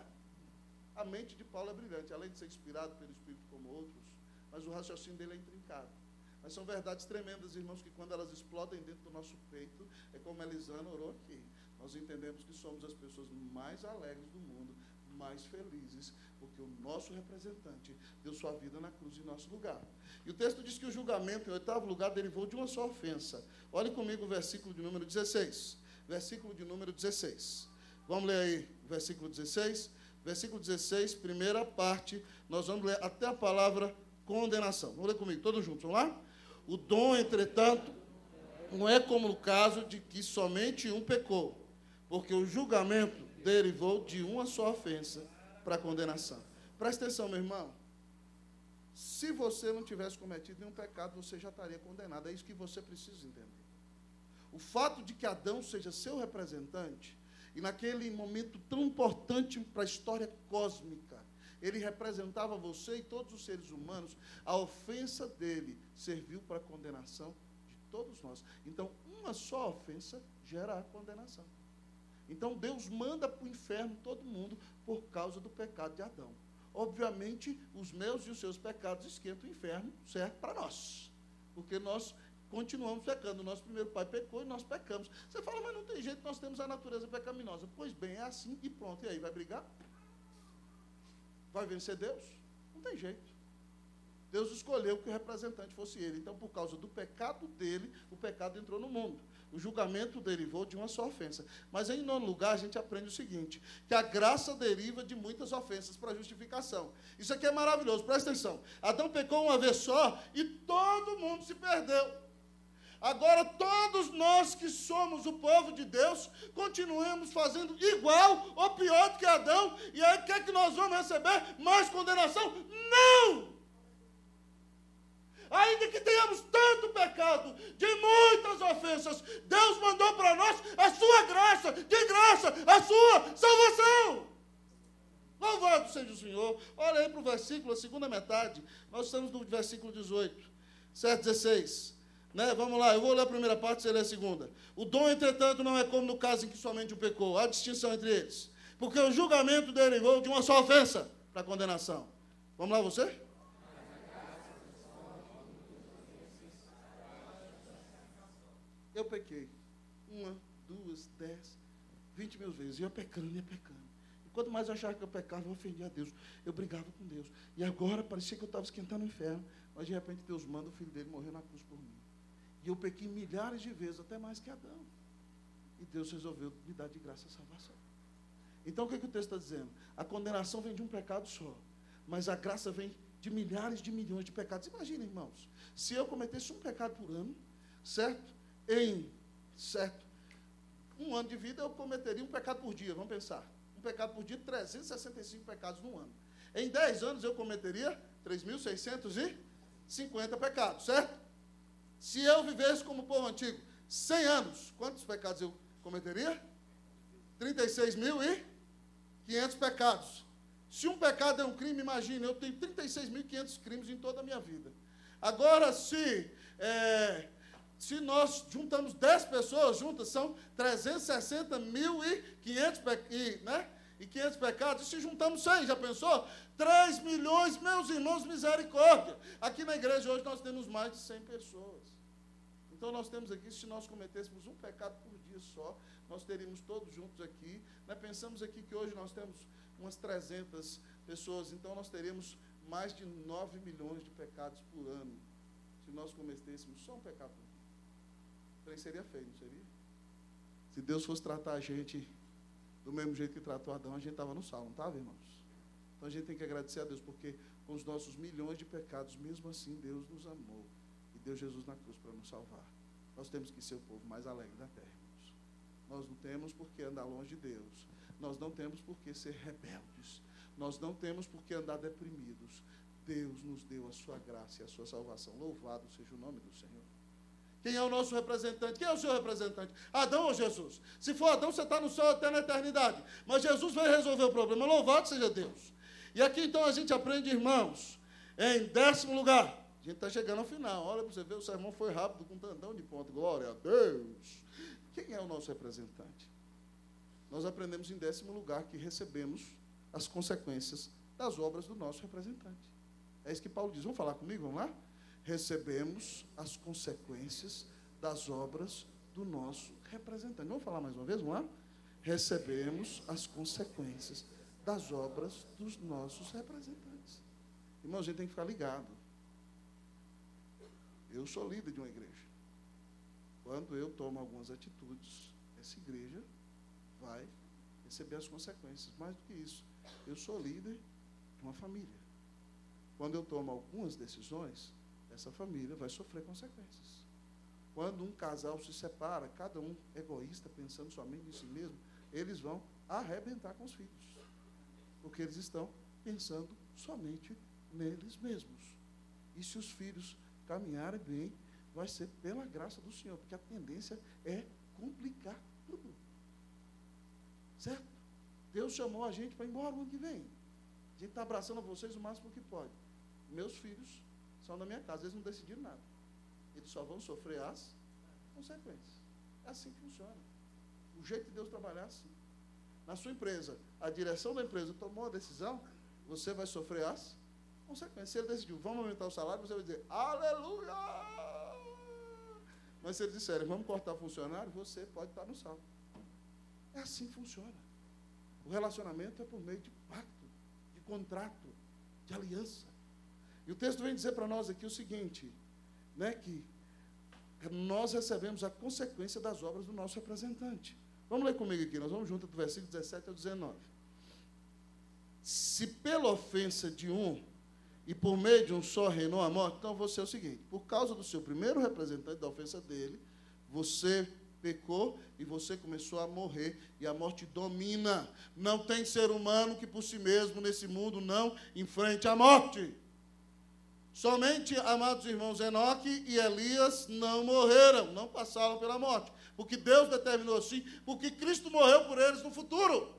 A mente de Paulo é brilhante, além de ser inspirado pelo Espírito como outros, mas o raciocínio dele é intrincado. Mas são verdades tremendas, irmãos, que quando elas explodem dentro do nosso peito, é como a Elisana orou aqui. Nós entendemos que somos as pessoas mais alegres do mundo, mais felizes, porque o nosso representante deu sua vida na cruz em nosso lugar. E o texto diz que o julgamento, em oitavo lugar, derivou de uma só ofensa. Olhe comigo o versículo de número dezesseis. Versículo de número dezesseis. Vamos ler aí o versículo dezesseis. Versículo dezesseis, primeira parte, nós vamos ler até a palavra condenação. Vamos ler comigo, todos juntos, vamos lá? O dom, entretanto, não é como no caso de que somente um pecou, porque o julgamento derivou de uma só ofensa para a condenação. Presta atenção, meu irmão. Se você não tivesse cometido nenhum pecado, você já estaria condenado. É isso que você precisa entender. O fato de que Adão seja seu representante, e naquele momento tão importante para a história cósmica, ele representava você e todos os seres humanos, a ofensa dele serviu para a condenação de todos nós. Então, uma só ofensa gera a condenação. Então, Deus manda para o inferno todo mundo por causa do pecado de Adão. obviamente, os meus e os seus pecados esquentam o inferno, certo? Para nós. Porque nós continuamos pecando. O nosso primeiro pai pecou e nós pecamos. Você fala, mas não tem jeito, nós temos a natureza pecaminosa. Pois bem, é assim e pronto. E aí, vai brigar? Vai vencer Deus? Não tem jeito. Deus escolheu que o representante fosse ele. Então, por causa do pecado dele, o pecado entrou no mundo. O julgamento derivou de uma só ofensa. Mas, em nono lugar, a gente aprende o seguinte, que a graça deriva de muitas ofensas para justificação. Isso aqui é maravilhoso, presta atenção. Adão pecou uma vez só e todo mundo se perdeu. Agora, todos nós que somos o povo de Deus, continuamos fazendo igual ou pior do que Adão. E aí, o que é que nós vamos receber? Mais condenação? Não! Ainda que tenhamos tanto pecado, de muitas ofensas, Deus mandou para nós a sua graça, de graça, a sua salvação. Louvado seja o Senhor. Olha aí para o versículo, a segunda metade. Nós estamos no versículo dezoito, sete, dezesseis. Né? Vamos lá, eu vou ler a primeira parte, você lê a segunda. O dom, entretanto, não é como no caso em que somente um pecou. Há distinção entre eles. Porque o julgamento derivou de uma só ofensa para a condenação. Vamos lá, você? Eu pequei. Uma, duas, dez, vinte mil vezes. E eu pecando, ia pecando. E quanto mais eu achava que eu pecava, eu ofendia a Deus. Eu brigava com Deus. E agora parecia que eu estava esquentando o inferno. Mas de repente Deus manda o filho dele morrer na cruz por mim. E eu pequei milhares de vezes, até mais que Adão. E Deus resolveu me dar de graça a salvação. Então o que, que o texto está dizendo? A condenação vem de um pecado só. Mas a graça vem de milhares de milhões de pecados. Imagina, irmãos, se eu cometesse um pecado por ano, certo? Em, certo, um ano de vida eu cometeria um pecado por dia, vamos pensar. Um pecado por dia, trezentos e sessenta e cinco pecados no ano. Em dez anos eu cometeria três mil seiscentos e cinquenta pecados, certo? Se eu vivesse como o povo antigo, cem anos, quantos pecados eu cometeria? trinta e seis mil e quinhentos pecados. Se um pecado é um crime, imagine, eu tenho trinta e seis mil e quinhentos crimes em toda a minha vida. Agora, se... É, Se nós juntamos dez pessoas juntas, são trezentos e sessenta mil e quinhentos e, né, e quinhentos pecados. E se juntamos cem, já pensou? três milhões, meus irmãos, misericórdia. Aqui na igreja hoje nós temos mais de cem pessoas. Então nós temos aqui, se nós cometêssemos um pecado por dia só, nós teríamos todos juntos aqui. Né? Pensamos aqui que hoje nós temos umas trezentas pessoas, então nós teríamos mais de nove milhões de pecados por ano, se nós cometêssemos só um pecado por dia. Seria feio, não seria? Se Deus fosse tratar a gente do mesmo jeito que tratou Adão, a gente estava no sal, não estava, irmãos? Então a gente tem que agradecer a Deus, porque com os nossos milhões de pecados, mesmo assim, Deus nos amou e deu Jesus na cruz para nos salvar. Nós temos que ser o povo mais alegre da terra, irmãos. Nós não temos por que andar longe de Deus. Nós não temos por que ser rebeldes. Nós não temos por que andar deprimidos. Deus nos deu a sua graça e a sua salvação. Louvado seja o nome do Senhor. Quem é o nosso representante? Quem é o seu representante? Adão ou Jesus? Se for Adão, você está no céu até na eternidade. Mas Jesus veio resolver o problema. Louvado seja Deus. E aqui então a gente aprende, irmãos, em décimo lugar. A gente está chegando ao final. Olha para você ver, o sermão foi rápido, com um tantão de ponto. Glória a Deus. Quem é o nosso representante? Nós aprendemos em décimo lugar que recebemos as consequências das obras do nosso representante. É isso que Paulo diz. Vamos falar comigo? Vamos lá? Recebemos as consequências das obras do nosso representante. Vamos falar mais uma vez, vamos lá? Recebemos as consequências das obras dos nossos representantes. Irmão, a gente tem que ficar ligado. Eu sou líder de uma igreja. Quando eu tomo algumas atitudes, essa igreja vai receber as consequências. Mais do que isso, eu sou líder de uma família. Quando eu tomo algumas decisões, essa família vai sofrer consequências. Quando um casal se separa, cada um egoísta, pensando somente em si mesmo, eles vão arrebentar com os filhos. Porque eles estão pensando somente neles mesmos. E se os filhos caminharem bem, vai ser pela graça do Senhor, porque a tendência é complicar tudo. Certo? Deus chamou a gente para ir embora o ano que vem. A gente está abraçando a vocês o máximo que pode. Meus filhos são da minha casa, eles não decidiram nada. Eles só vão sofrer as consequências. É assim que funciona. O jeito de Deus trabalhar é assim. Na sua empresa, a direção da empresa tomou a decisão, você vai sofrer as consequências. Se ele decidiu, vamos aumentar o salário, você vai dizer, aleluia! Mas se eles disserem, vamos cortar funcionário, você pode estar no salvo. É assim que funciona. O relacionamento é por meio de pacto, de contrato, de aliança. E o texto vem dizer para nós aqui o seguinte, né, que nós recebemos a consequência das obras do nosso representante. Vamos ler comigo aqui, nós vamos junto do versículo dezessete ao dezenove. Se pela ofensa de um e por meio de um só reinou a morte, então você é o seguinte, por causa do seu primeiro representante, da ofensa dele, você pecou e você começou a morrer, e a morte domina. Não tem ser humano que por si mesmo nesse mundo não enfrente a morte. Somente, amados irmãos, Enoque e Elias não morreram, não passaram pela morte, porque Deus determinou assim, porque Cristo morreu por eles no futuro.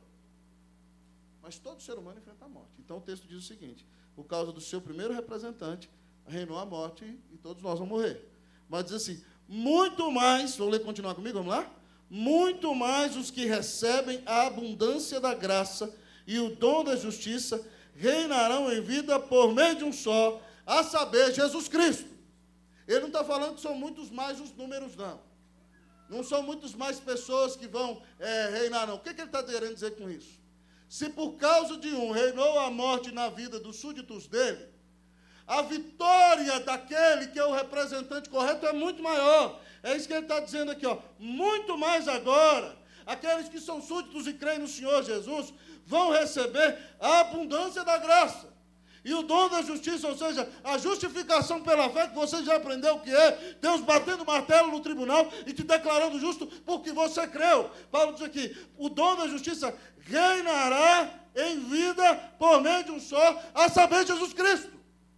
Mas todo ser humano enfrenta a morte. Então o texto diz o seguinte, por causa do seu primeiro representante, reinou a morte e todos nós vamos morrer. Mas diz assim, muito mais, vamos ler, continuar comigo, vamos lá? Muito mais os que recebem a abundância da graça e o dom da justiça reinarão em vida por meio de um só, a saber, Jesus Cristo. Ele não está falando que são muitos mais os números, não. Não são muitos mais pessoas que vão é, reinar, não. O que, que ele está querendo dizer com isso? Se por causa de um reinou a morte na vida dos súditos dele, a vitória daquele que é o representante correto é muito maior. É isso que ele está dizendo aqui, ó. Muito mais agora, aqueles que são súditos e creem no Senhor Jesus, vão receber a abundância da graça. E o dom da justiça, ou seja, a justificação pela fé, que você já aprendeu o que é, Deus batendo martelo no tribunal e te declarando justo porque você creu. Paulo diz aqui, o dom da justiça reinará em vida por meio de um só, a saber, Jesus Cristo.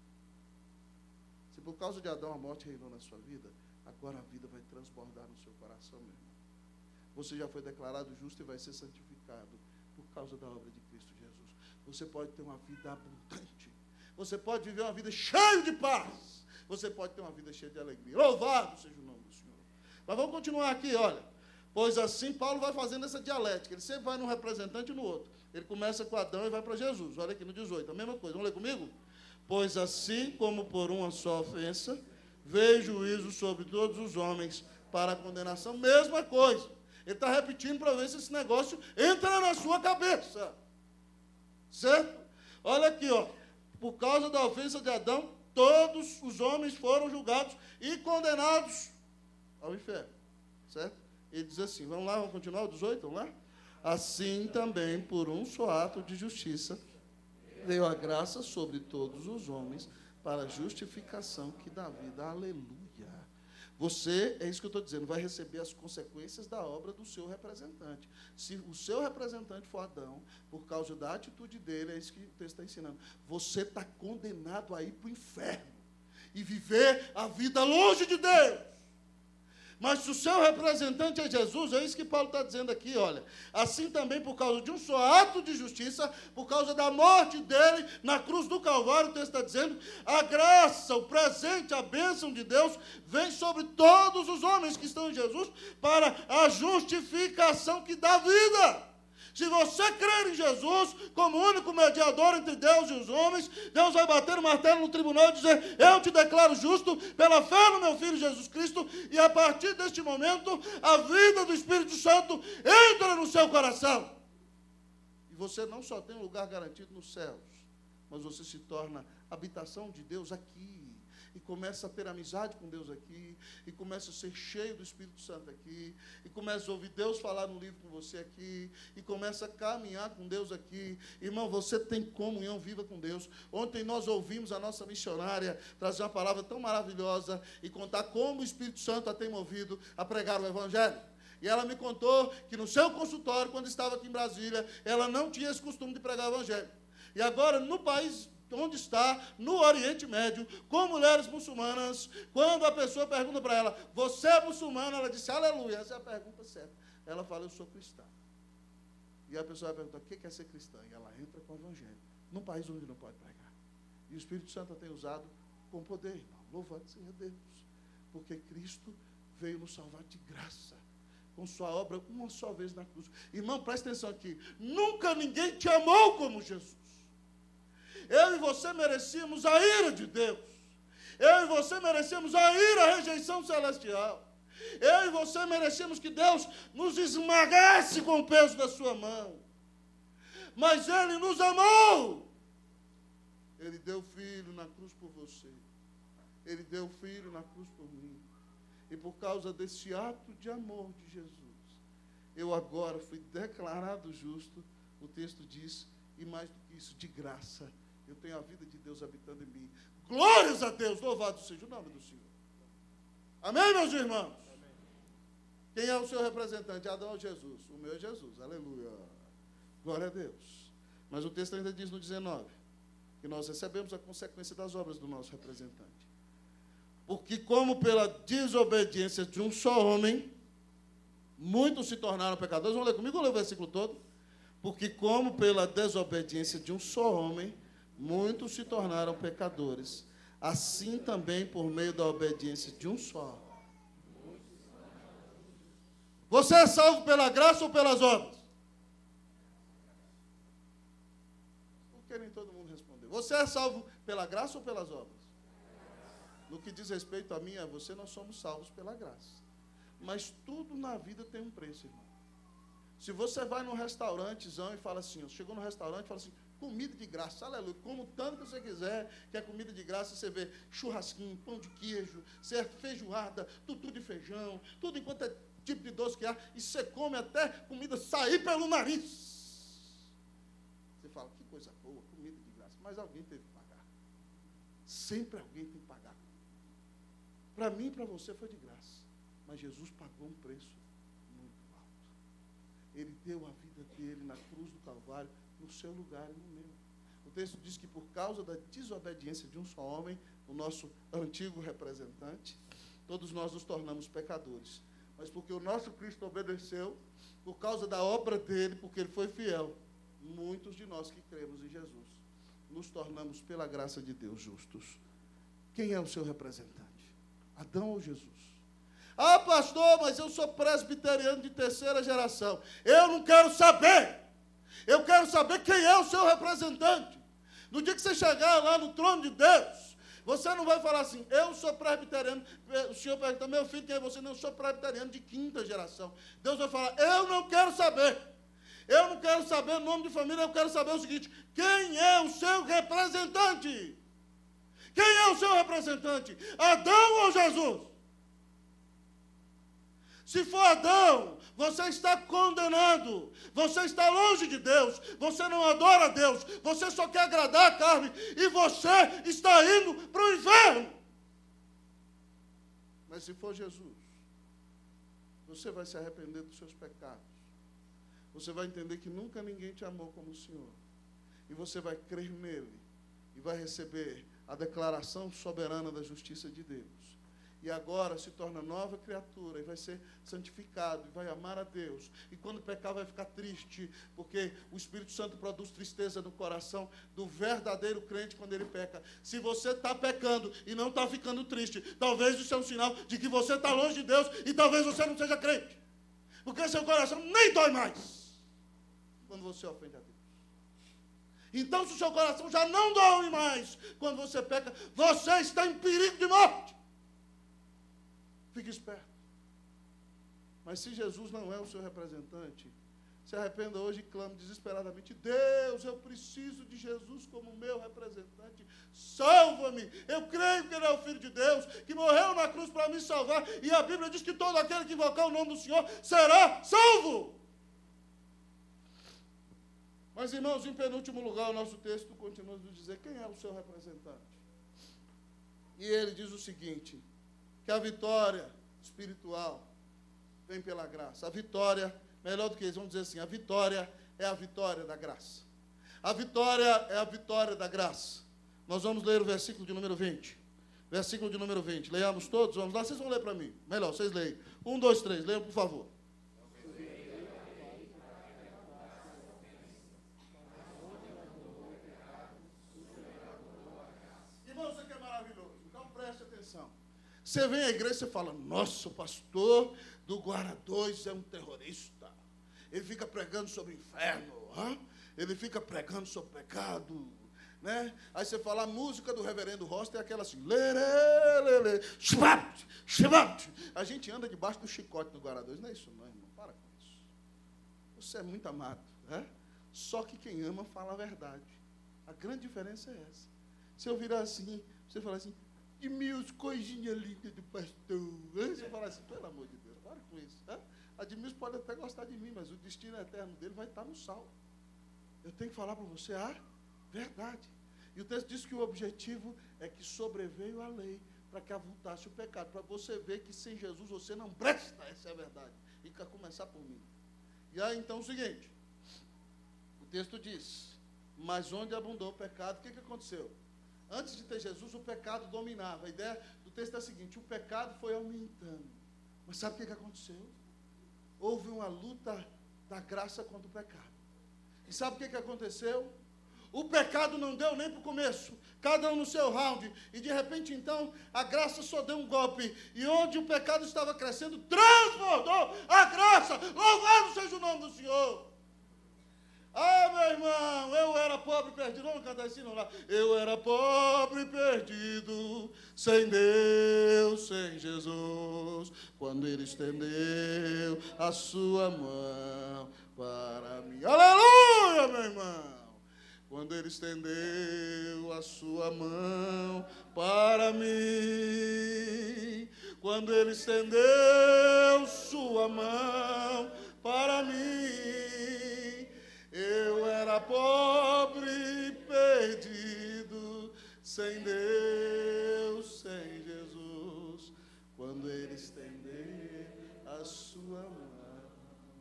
Se por causa de Adão a morte reinou na sua vida, agora a vida vai transbordar no seu coração, meu irmão. Você já foi declarado justo e vai ser santificado por causa da obra de Cristo Jesus. Você pode ter uma vida abundante. Você pode viver uma vida cheia de paz. Você pode ter uma vida cheia de alegria. Louvado seja o nome do Senhor. Mas vamos continuar aqui, olha. Pois assim, Paulo vai fazendo essa dialética. Ele sempre vai num representante e no outro. Ele começa com Adão e vai para Jesus. Olha aqui no dezoito, a mesma coisa. Vamos ler comigo? Pois assim como por uma só ofensa, veio juízo sobre todos os homens para a condenação. Mesma coisa. Ele está repetindo para ver se esse negócio entra na sua cabeça. Certo? Olha aqui, ó. Por causa da ofensa de Adão, todos os homens foram julgados e condenados ao inferno. Certo? Ele diz assim, vamos lá, vamos continuar o dezoito, vamos lá? Assim também, por um só ato de justiça, veio a graça sobre todos os homens para a justificação que dá vida. Aleluia. Você, é isso que eu estou dizendo, vai receber as consequências da obra do seu representante. Se o seu representante for Adão, por causa da atitude dele, é isso que o texto está ensinando, você está condenado a ir para o inferno e viver a vida longe de Deus. Mas se o seu representante é Jesus, é isso que Paulo está dizendo aqui, olha. Assim também, por causa de um só ato de justiça, por causa da morte dele na cruz do Calvário, o texto está dizendo, a graça, o presente, a bênção de Deus vem sobre todos os homens que estão em Jesus para a justificação que dá vida. Se você crer em Jesus como único mediador entre Deus e os homens, Deus vai bater o martelo no tribunal e dizer, eu te declaro justo pela fé no meu Filho Jesus Cristo, e a partir deste momento, a vida do Espírito Santo entra no seu coração. E você não só tem um lugar garantido nos céus, mas você se torna habitação de Deus aqui. E começa a ter amizade com Deus aqui, e começa a ser cheio do Espírito Santo aqui, e começa a ouvir Deus falar no livro com você aqui, e começa a caminhar com Deus aqui. Irmão, você tem comunhão viva com Deus. Ontem nós ouvimos a nossa missionária trazer uma palavra tão maravilhosa e contar como o Espírito Santo a tem movido a pregar o Evangelho. E ela me contou que no seu consultório, quando estava aqui em Brasília, ela não tinha esse costume de pregar o Evangelho. E agora, no país onde está, no Oriente Médio, com mulheres muçulmanas, quando a pessoa pergunta para ela, você é muçulmana? Ela disse, aleluia, essa é a pergunta certa. Ela fala, eu sou cristã. E a pessoa vai perguntar, o que é ser cristã? E ela entra com o Evangelho, num país onde não pode pregar. E o Espírito Santo a tem usado com poder, irmão. Louvado seja Deus. Porque Cristo veio nos salvar de graça, com sua obra uma só vez na cruz. Irmão, presta atenção aqui, nunca ninguém te amou como Jesus. Eu e você merecíamos a ira de Deus. Eu e você merecemos a ira, a rejeição celestial. Eu e você merecemos que Deus nos esmagasse com o peso da sua mão. Mas Ele nos amou. Ele deu o Filho na cruz por você. Ele deu o Filho na cruz por mim. E por causa desse ato de amor de Jesus, eu agora fui declarado justo. O texto diz, e mais do que isso, de graça, eu tenho a vida de Deus habitando em mim. Glórias a Deus, louvado seja o nome do Senhor. Amém, meus irmãos? Amém. Quem é o seu representante? Adão ou Jesus? O meu é Jesus, aleluia. Glória a Deus. Mas o texto ainda diz no dezenove, que nós recebemos a consequência das obras do nosso representante. Porque como pela desobediência de um só homem, muitos se tornaram pecadores. Vamos ler comigo, vamos ler o versículo todo. Porque como pela desobediência de um só homem, muitos se tornaram pecadores, assim também por meio da obediência de um só. Você é salvo pela graça ou pelas obras? Por que nem todo mundo respondeu? Você é salvo pela graça ou pelas obras? No que diz respeito a mim e a você, nós somos salvos pela graça. Mas tudo na vida tem um preço, irmão. Se você vai num restaurantezão e fala assim, chegou no restaurante e fala assim, comida de graça, aleluia, como tanto que você quiser, que é comida de graça, você vê churrasquinho, pão de queijo, certo? Feijoada, tudo de feijão, tudo enquanto é tipo de doce que há, e você come até comida sair pelo nariz. Você fala, que coisa boa, comida de graça, mas alguém teve que pagar. Sempre alguém tem que pagar. Para mim e para você foi de graça, mas Jesus pagou um preço muito alto. Ele deu a vida dele na cruz do Calvário, no seu lugar e no meu. O texto diz que por causa da desobediência de um só homem, o nosso antigo representante, todos nós nos tornamos pecadores. Mas porque o nosso Cristo obedeceu, por causa da obra dele, porque ele foi fiel, muitos de nós que cremos em Jesus, nos tornamos pela graça de Deus justos. Quem é o seu representante? Adão ou Jesus? Ah, pastor, mas eu sou presbiteriano de terceira geração. Eu não quero saber. Eu quero saber quem é o seu representante. No dia que você chegar lá no trono de Deus, você não vai falar assim, eu sou presbiteriano. O senhor pergunta, meu filho, quem é você? Não, eu sou presbiteriano de quinta geração. Deus vai falar, eu não quero saber. Eu não quero saber o nome de família, eu quero saber o seguinte, quem é o seu representante? Quem é o seu representante? Adão ou Jesus? Se for Adão, você está condenado, você está longe de Deus, você não adora a Deus, você só quer agradar a carne e você está indo para o inferno. Mas se for Jesus, você vai se arrepender dos seus pecados, você vai entender que nunca ninguém te amou como o Senhor, e você vai crer nele, e vai receber a declaração soberana da justiça de Deus. E agora se torna nova criatura, e vai ser santificado, e vai amar a Deus. E quando pecar vai ficar triste, porque o Espírito Santo produz tristeza no coração do verdadeiro crente quando ele peca. Se você está pecando e não está ficando triste, talvez isso é um sinal de que você está longe de Deus, e talvez você não seja crente. Porque seu coração nem dói mais quando você ofende a Deus. Então, se o seu coração já não dói mais quando você peca, você está em perigo de morte. Fique esperto. Mas se Jesus não é o seu representante, se arrependa hoje e clame desesperadamente, Deus, eu preciso de Jesus como meu representante, salva-me, eu creio que Ele é o Filho de Deus, que morreu na cruz para me salvar, e a Bíblia diz que todo aquele que invocar o nome do Senhor será salvo. Mas, irmãos, em penúltimo lugar, o nosso texto continua a nos dizer quem é o seu representante. E ele diz o seguinte, que a vitória espiritual vem pela graça. A vitória, melhor do que isso, vamos dizer assim, a vitória é a vitória da graça. A vitória é a vitória da graça. Nós vamos ler o versículo de número vinte. Versículo de número vinte. Leiamos todos? Vamos lá, vocês vão ler para mim. Melhor, vocês leem. Um, dois, três. Leiam, por favor. Irmão, isso aqui é maravilhoso. Então preste atenção. Você vem à igreja e fala, nossa, o pastor do Guarda dois é um terrorista. Ele fica pregando sobre o inferno. Hein? Ele fica pregando sobre o pecado. né? Aí você fala, a música do reverendo Rosta é aquela assim, lê, lê, lê, chibat, chibat. A gente anda debaixo do chicote do Guará dois, não é isso não, irmão, para com isso. Você é muito amado, né? Só que quem ama fala a verdade. A grande diferença é essa. Se eu virar assim, você falar assim, de mil coisinhas lindas do pastor. Você fala assim, pelo amor de Deus, para com isso. Né? A Edmilson pode até gostar de mim, mas o destino eterno dele vai estar no sal. Eu tenho que falar para você a verdade. E o texto diz que o objetivo é que sobreveio a lei para que avultasse o pecado. Para você ver que sem Jesus você não presta, essa é a verdade. E quer começar por mim. E aí então é o seguinte, o texto diz, mas onde abundou o pecado, o que, que aconteceu? Antes de ter Jesus, o pecado dominava. A ideia do texto é a seguinte, o pecado foi aumentando. Mas sabe o que, que aconteceu? Houve uma luta da graça contra o pecado. E sabe o que, que aconteceu? O pecado não deu nem para o começo. Cada um no seu round. E de repente, então, a graça só deu um golpe. E onde o pecado estava crescendo, transbordou a graça. Louvado seja o nome do Senhor. Ah, meu irmão, eu era pobre, perdido. Vamos cantar assim, não lá. Eu era pobre, perdido, sem Deus, sem Jesus, quando Ele estendeu a sua mão para mim. Aleluia, meu irmão. Quando Ele estendeu a sua mão para mim. Quando Ele estendeu sua mão para mim. Eu era pobre, perdido, sem Deus, sem Jesus, quando Ele estender a sua mão.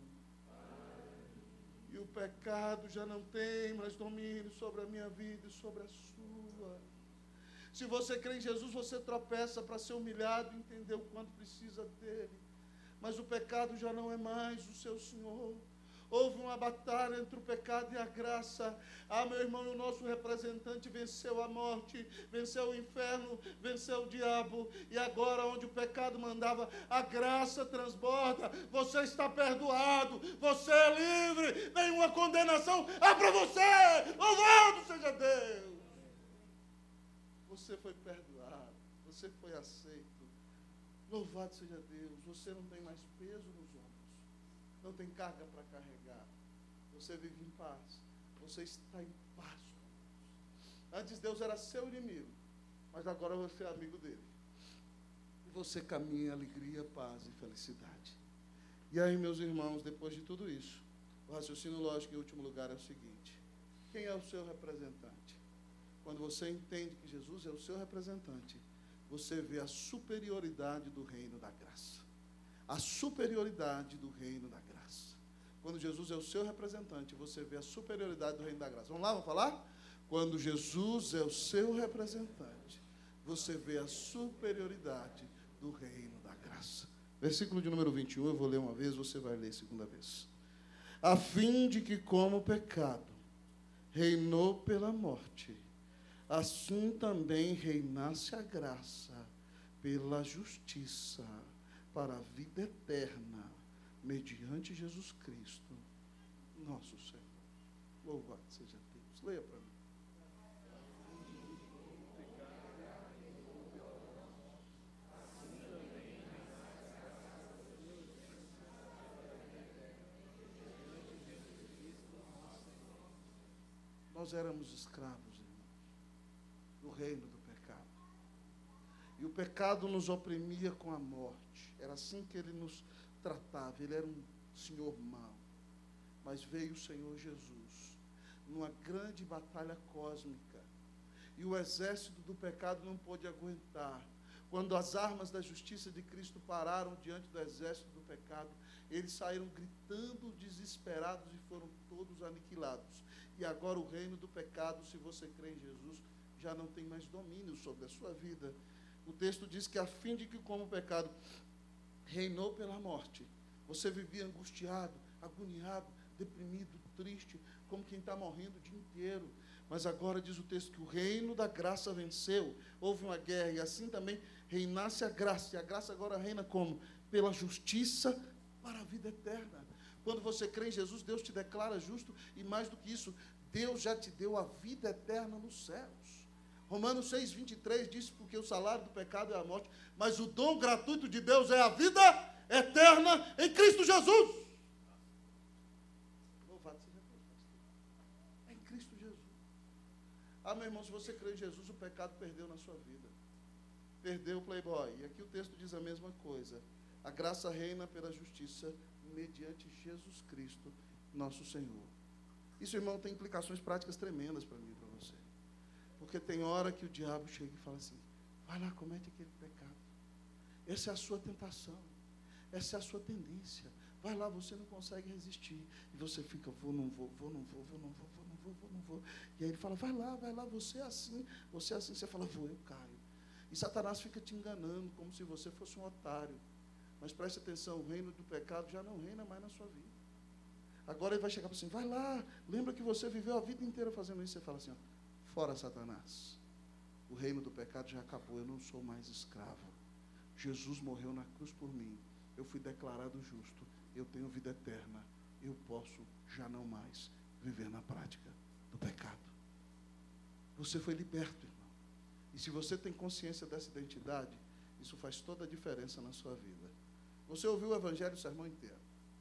E o pecado já não tem mais domínio sobre a minha vida e sobre a sua. Se você crê em Jesus, você tropeça para ser humilhado e entender o quanto precisa dele. Mas o pecado já não é mais o seu Senhor. Houve uma batalha entre o pecado e a graça. Ah, meu irmão, o nosso representante venceu a morte, venceu o inferno, venceu o diabo. E agora, onde o pecado mandava, a graça transborda. Você está perdoado, você é livre, nenhuma condenação há para você. Louvado seja Deus. Você foi perdoado, você foi aceito. Louvado seja Deus. Você não tem mais peso nos ombros. Não tem carga para carregar. Você vive em paz. Você está em paz. Antes Deus era seu inimigo, mas agora você é amigo dele. E você caminha em alegria, paz e felicidade. E aí, meus irmãos, depois de tudo isso, o raciocínio lógico em último lugar é o seguinte: quem é o seu representante? Quando você entende que Jesus é o seu representante, você vê a superioridade do reino da graça. A superioridade do reino da graça. Quando Jesus é o seu representante, você vê a superioridade do reino da graça. Vamos lá, vamos falar? Quando Jesus é o seu representante, você vê a superioridade do reino da graça. Versículo de número vinte e um, eu vou ler uma vez, você vai ler a segunda vez. A fim de que, como o pecado reinou pela morte, assim também reinasse a graça pela justiça, para a vida eterna, mediante Jesus Cristo, nosso Senhor. Louvado seja Deus. Leia para mim. Nós éramos escravos, irmãos, do reino do pecado. E o pecado nos oprimia com a morte. Era assim que ele nos tratava. Ele era um senhor mau. Mas veio o Senhor Jesus numa grande batalha cósmica. E o exército do pecado não pôde aguentar. Quando as armas da justiça de Cristo pararam diante do exército do pecado, eles saíram gritando desesperados e foram todos aniquilados. E agora o reino do pecado, se você crê em Jesus, já não tem mais domínio sobre a sua vida. O texto diz que a fim de que, como o pecado reinou pela morte, você vivia angustiado, agoniado, deprimido, triste, como quem está morrendo o dia inteiro. Mas agora diz o texto que o reino da graça venceu, houve uma guerra, e assim também reinasse a graça. E a graça agora reina como? Pela justiça para a vida eterna. Quando você crê em Jesus, Deus te declara justo, e mais do que isso, Deus já te deu a vida eterna nos céus. Romanos seis, vinte e três diz, porque o salário do pecado é a morte, mas o dom gratuito de Deus é a vida eterna em Cristo Jesus. Louvado seja Deus, pastor. É em Cristo Jesus. Ah, meu irmão, se você crê em Jesus, o pecado perdeu na sua vida. Perdeu o playboy. E aqui o texto diz a mesma coisa. A graça reina pela justiça mediante Jesus Cristo, nosso Senhor. Isso, irmão, tem implicações práticas tremendas para mim e para você. Porque tem hora que o diabo chega e fala assim, vai lá, comete aquele pecado. Essa é a sua tentação. Essa é a sua tendência. Vai lá, você não consegue resistir. E você fica, vou, não vou, vou, não vou, vou, não vou, vou, não vou, vou, não vou. E aí ele fala, vai lá, vai lá, você é assim, você é assim. Você fala, vou, eu caio. E Satanás fica te enganando, como se você fosse um otário. Mas preste atenção, o reino do pecado já não reina mais na sua vida. Agora ele vai chegar para você, vai lá, lembra que você viveu a vida inteira fazendo isso. Você fala assim, ó, fora Satanás, o reino do pecado já acabou, eu não sou mais escravo. Jesus morreu na cruz por mim, eu fui declarado justo, eu tenho vida eterna, eu posso já não mais viver na prática do pecado. Você foi liberto, irmão. E se você tem consciência dessa identidade, isso faz toda a diferença na sua vida. Você ouviu o evangelho, o sermão inteiro.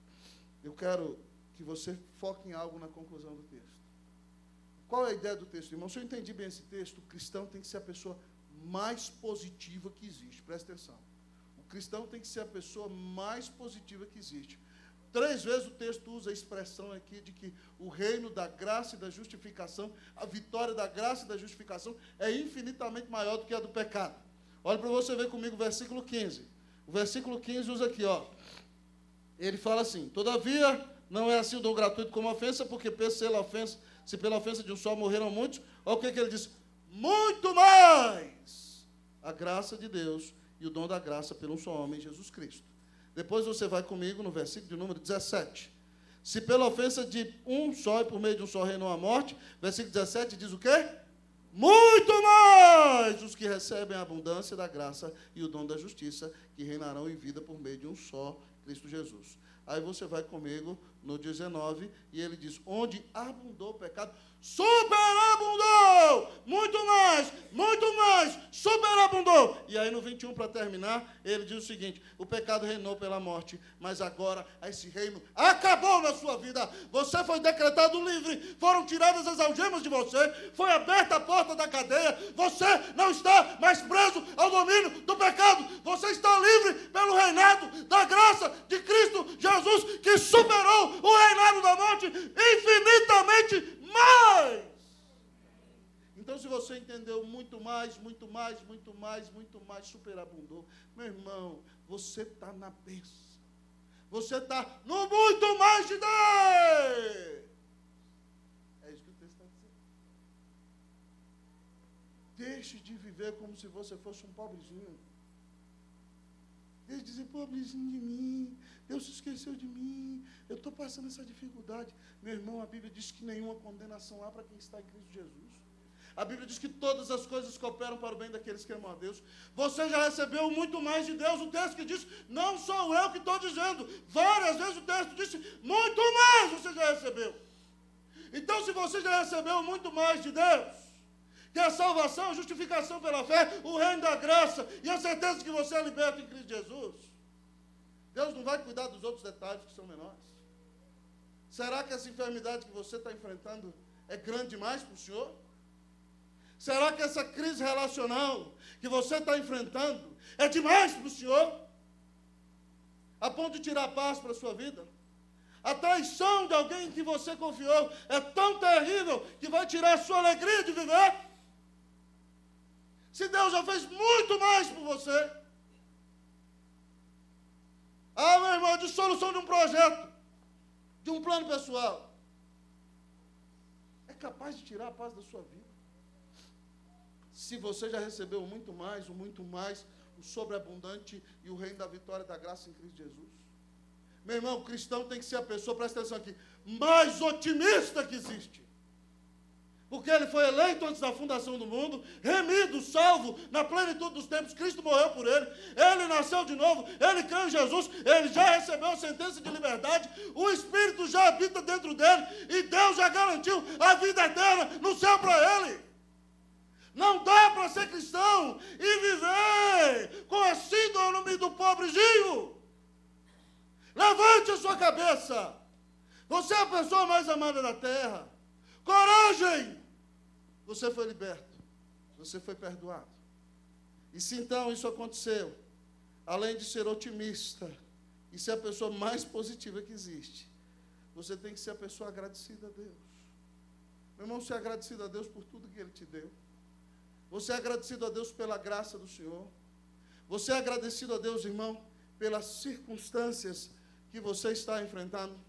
Eu quero que você foque em algo na conclusão do texto. Qual é a ideia do texto, irmão? Se eu entendi bem esse texto, o cristão tem que ser a pessoa mais positiva que existe. Presta atenção. O cristão tem que ser a pessoa mais positiva que existe. Três vezes o texto usa a expressão aqui de que o reino da graça e da justificação, a vitória da graça e da justificação é infinitamente maior do que a do pecado. Olha para você ver comigo o versículo quinze. O versículo quinze usa aqui, ó. Ele fala assim, todavia, não é assim o dom gratuito como ofensa, porque pela ofensa, se pela ofensa de um só morreram muitos, olha o que, que ele diz, muito mais a graça de Deus e o dom da graça pelo um só homem, Jesus Cristo. Depois você vai comigo no versículo de número dezessete. Se pela ofensa de um só e por meio de um só reinou a morte, versículo dezessete diz o quê? Muito mais os que recebem a abundância da graça e o dom da justiça, que reinarão em vida por meio de um só, Cristo Jesus. Aí você vai comigo no dezenove, e ele diz, onde abundou o pecado, superabundou, muito mais, muito mais, superabundou. E aí no vinte e um, para terminar, ele diz o seguinte, o pecado reinou pela morte, mas agora esse reino acabou na sua vida, você foi decretado livre, foram tiradas as algemas de você, foi aberta a porta da cadeia, você não está mais preso ao domínio do pecado, você está livre pelo reinado da graça de Cristo Jesus, que superou o reinado da morte infinitamente mais. Então, se você entendeu muito mais, muito mais, muito mais, muito mais, superabundou, meu irmão, você está na bênção. Você está no muito mais de Deus. É isso que o texto está dizendo. Deixe de viver como se você fosse um pobrezinho. Deixe de dizer, pobrezinho de mim, Deus se esqueceu de mim, eu estou passando essa dificuldade. Meu irmão, a Bíblia diz que nenhuma condenação há para quem está em Cristo Jesus. A Bíblia diz que todas as coisas cooperam para o bem daqueles que amam a Deus. Você já recebeu muito mais de Deus. O texto que diz, não sou eu que estou dizendo. Várias vezes o texto disse, muito mais você já recebeu. Então, se você já recebeu muito mais de Deus, que é a salvação, a justificação pela fé, o reino da graça e a certeza que você é liberto em Cristo Jesus, Deus não vai cuidar dos outros detalhes que são menores? Será que essa enfermidade que você está enfrentando é grande demais para o Senhor? Será que essa crise relacional que você está enfrentando é demais para o Senhor? A ponto de tirar a paz para a sua vida? A traição de alguém que você confiou é tão terrível que vai tirar a sua alegria de viver? Se Deus já fez muito mais por você. Ah, meu irmão, de solução de um projeto, de um plano pessoal, é capaz de tirar a paz da sua vida. Se você já recebeu muito mais, o muito mais, o sobreabundante e o reino da vitória da graça em Cristo Jesus. Meu irmão, o cristão tem que ser a pessoa, presta atenção aqui, mais otimista que existe. Porque ele foi eleito antes da fundação do mundo, remido, salvo, na plenitude dos tempos, Cristo morreu por ele, ele nasceu de novo, ele crê em Jesus, ele já recebeu a sentença de liberdade, o Espírito já habita dentro dele, e Deus já garantiu a vida eterna no céu para ele. Não dá para ser cristão e viver com a síndrome do pobrezinho. Levante a sua cabeça. Você é a pessoa mais amada da terra. Coragem! Você foi liberto. Você foi perdoado. E se então isso aconteceu, além de ser otimista e ser a pessoa mais positiva que existe, você tem que ser a pessoa agradecida a Deus. Meu irmão, ser agradecido a Deus por tudo que Ele te deu. Você é agradecido a Deus pela graça do Senhor. Você é agradecido a Deus, irmão, pelas circunstâncias que você está enfrentando.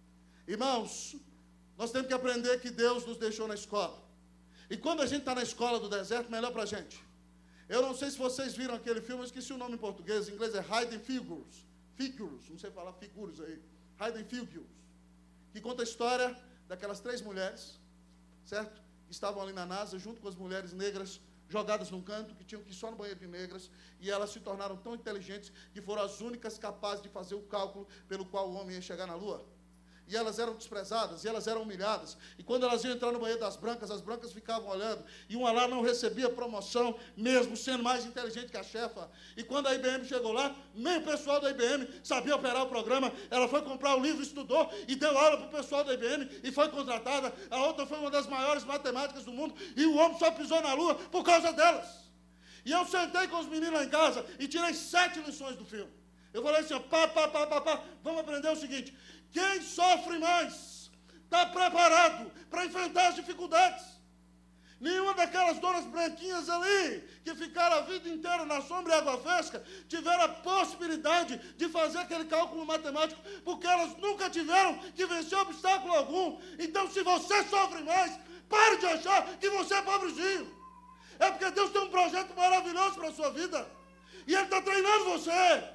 Irmãos, nós temos que aprender que Deus nos deixou na escola. E quando a gente está na escola do deserto, melhor para a gente. Eu não sei se vocês viram aquele filme, eu esqueci o nome em português, em inglês é Hidden Figures. Figures, não sei falar figuras aí. Hidden Figures. Que conta a história daquelas três mulheres, certo? Que estavam ali na NASA, junto com as mulheres negras, jogadas num canto, que tinham que ir só no banheiro de negras, e elas se tornaram tão inteligentes que foram as únicas capazes de fazer o cálculo pelo qual o homem ia chegar na Lua. E elas eram desprezadas, e elas eram humilhadas. E quando elas iam entrar no banheiro das brancas, as brancas ficavam olhando, e uma lá não recebia promoção, mesmo sendo mais inteligente que a chefa. E quando a I B M chegou lá, nem o pessoal da I B M sabia operar o programa. Ela foi comprar o livro, estudou, e deu aula para o pessoal da I B M, e foi contratada. A outra foi uma das maiores matemáticas do mundo, e o homem só pisou na Lua por causa delas. E eu sentei com os meninos lá em casa, e tirei sete lições do filme. Eu falei assim, ó, pá, pá, pá, pá, pá, vamos aprender o seguinte: quem sofre mais está preparado para enfrentar as dificuldades. Nenhuma daquelas donas branquinhas ali, que ficaram a vida inteira na sombra e água fresca, tiveram a possibilidade de fazer aquele cálculo matemático, porque elas nunca tiveram que vencer obstáculo algum. Então, se você sofre mais, pare de achar que você é pobrezinho. É porque Deus tem um projeto maravilhoso para a sua vida. E Ele está treinando você.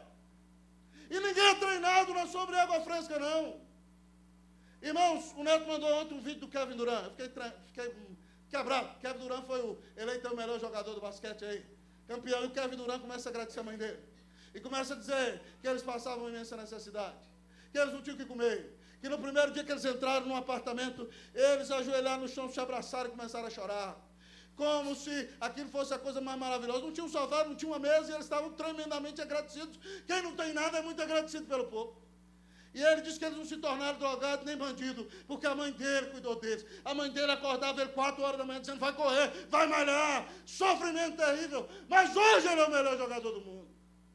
E ninguém é treinado na sombra e água fresca, não. Irmãos, o Neto mandou ontem um vídeo do Kevin Durant. Eu fiquei, fiquei quebrado. Kevin Durant foi o eleito o melhor jogador do basquete aí. Campeão. E o Kevin Durant começa a agradecer a mãe dele. E começa a dizer que eles passavam imensa necessidade. Que eles não tinham o que comer. Que no primeiro dia que eles entraram num apartamento, eles ajoelharam no chão, se abraçaram e começaram a chorar. Como se aquilo fosse a coisa mais maravilhosa. Não tinha um sofá, não tinha uma mesa, e eles estavam tremendamente agradecidos. Quem não tem nada é muito agradecido pelo pouco. E ele disse que eles não se tornaram drogados nem bandidos, porque a mãe dele cuidou deles. A mãe dele acordava ele quatro horas da manhã dizendo, vai correr, vai malhar, sofrimento terrível. Mas hoje ele é o melhor jogador do mundo.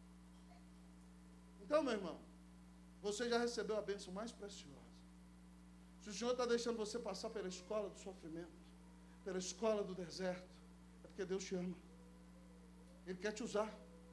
Então, meu irmão, você já recebeu a bênção mais preciosa. Se o Senhor está deixando você passar pela escola do sofrimento, pela escola do deserto, é porque Deus te ama. Ele quer te usar.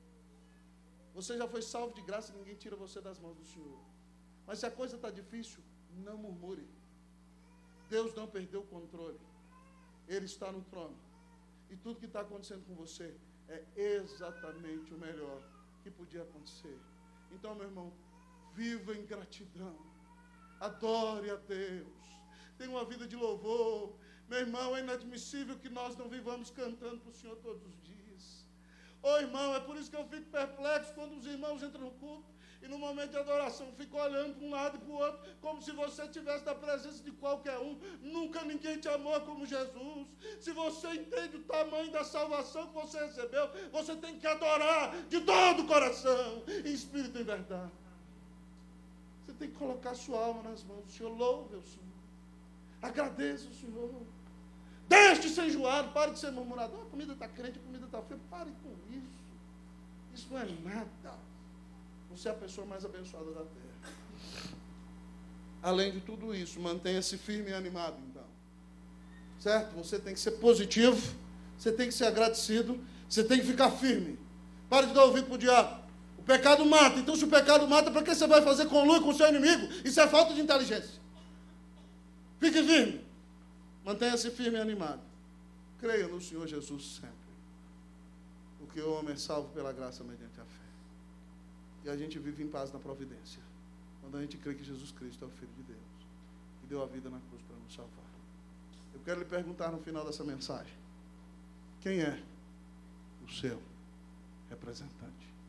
Você já foi salvo de graça e ninguém tira você das mãos do Senhor. Mas se a coisa está difícil, não murmure. Deus não perdeu o controle. Ele está no trono. E tudo que está acontecendo com você é exatamente o melhor que podia acontecer. Então, meu irmão, viva em gratidão. Adore a Deus. Tenha uma vida de louvor. Meu irmão, é inadmissível que nós não vivamos cantando para o Senhor todos os dias. Ô oh, irmão, é por isso que eu fico perplexo quando os irmãos entram no culto e no momento de adoração ficam olhando para um lado e para o outro, como se você estivesse na presença de qualquer um. Nunca ninguém te amou como Jesus. Se você entende o tamanho da salvação que você recebeu, você tem que adorar de todo o coração, em espírito e verdade. Você tem que colocar sua alma nas mãos do Senhor. Louve o Senhor. Agradeça o Senhor. Deixe de ser enjoado, pare de ser murmurador. A comida está crente, a comida está feia. Pare com isso. Isso não é nada. Você é a pessoa mais abençoada da terra. Além de tudo isso, mantenha-se firme e animado, então. Certo? Você tem que ser positivo, você tem que ser agradecido, você tem que ficar firme. Pare de dar ouvido para o diabo. O pecado mata. Então, se o pecado mata, para que você vai fazer conluio com o seu inimigo? Isso é falta de inteligência. Fique firme. Mantenha-se firme e animado. Creia no Senhor Jesus sempre. Porque o homem é salvo pela graça mediante a fé. E a gente vive em paz na providência. Quando a gente crê que Jesus Cristo é o Filho de Deus. Que deu a vida na cruz para nos salvar. Eu quero lhe perguntar no final dessa mensagem. Quem é o seu representante?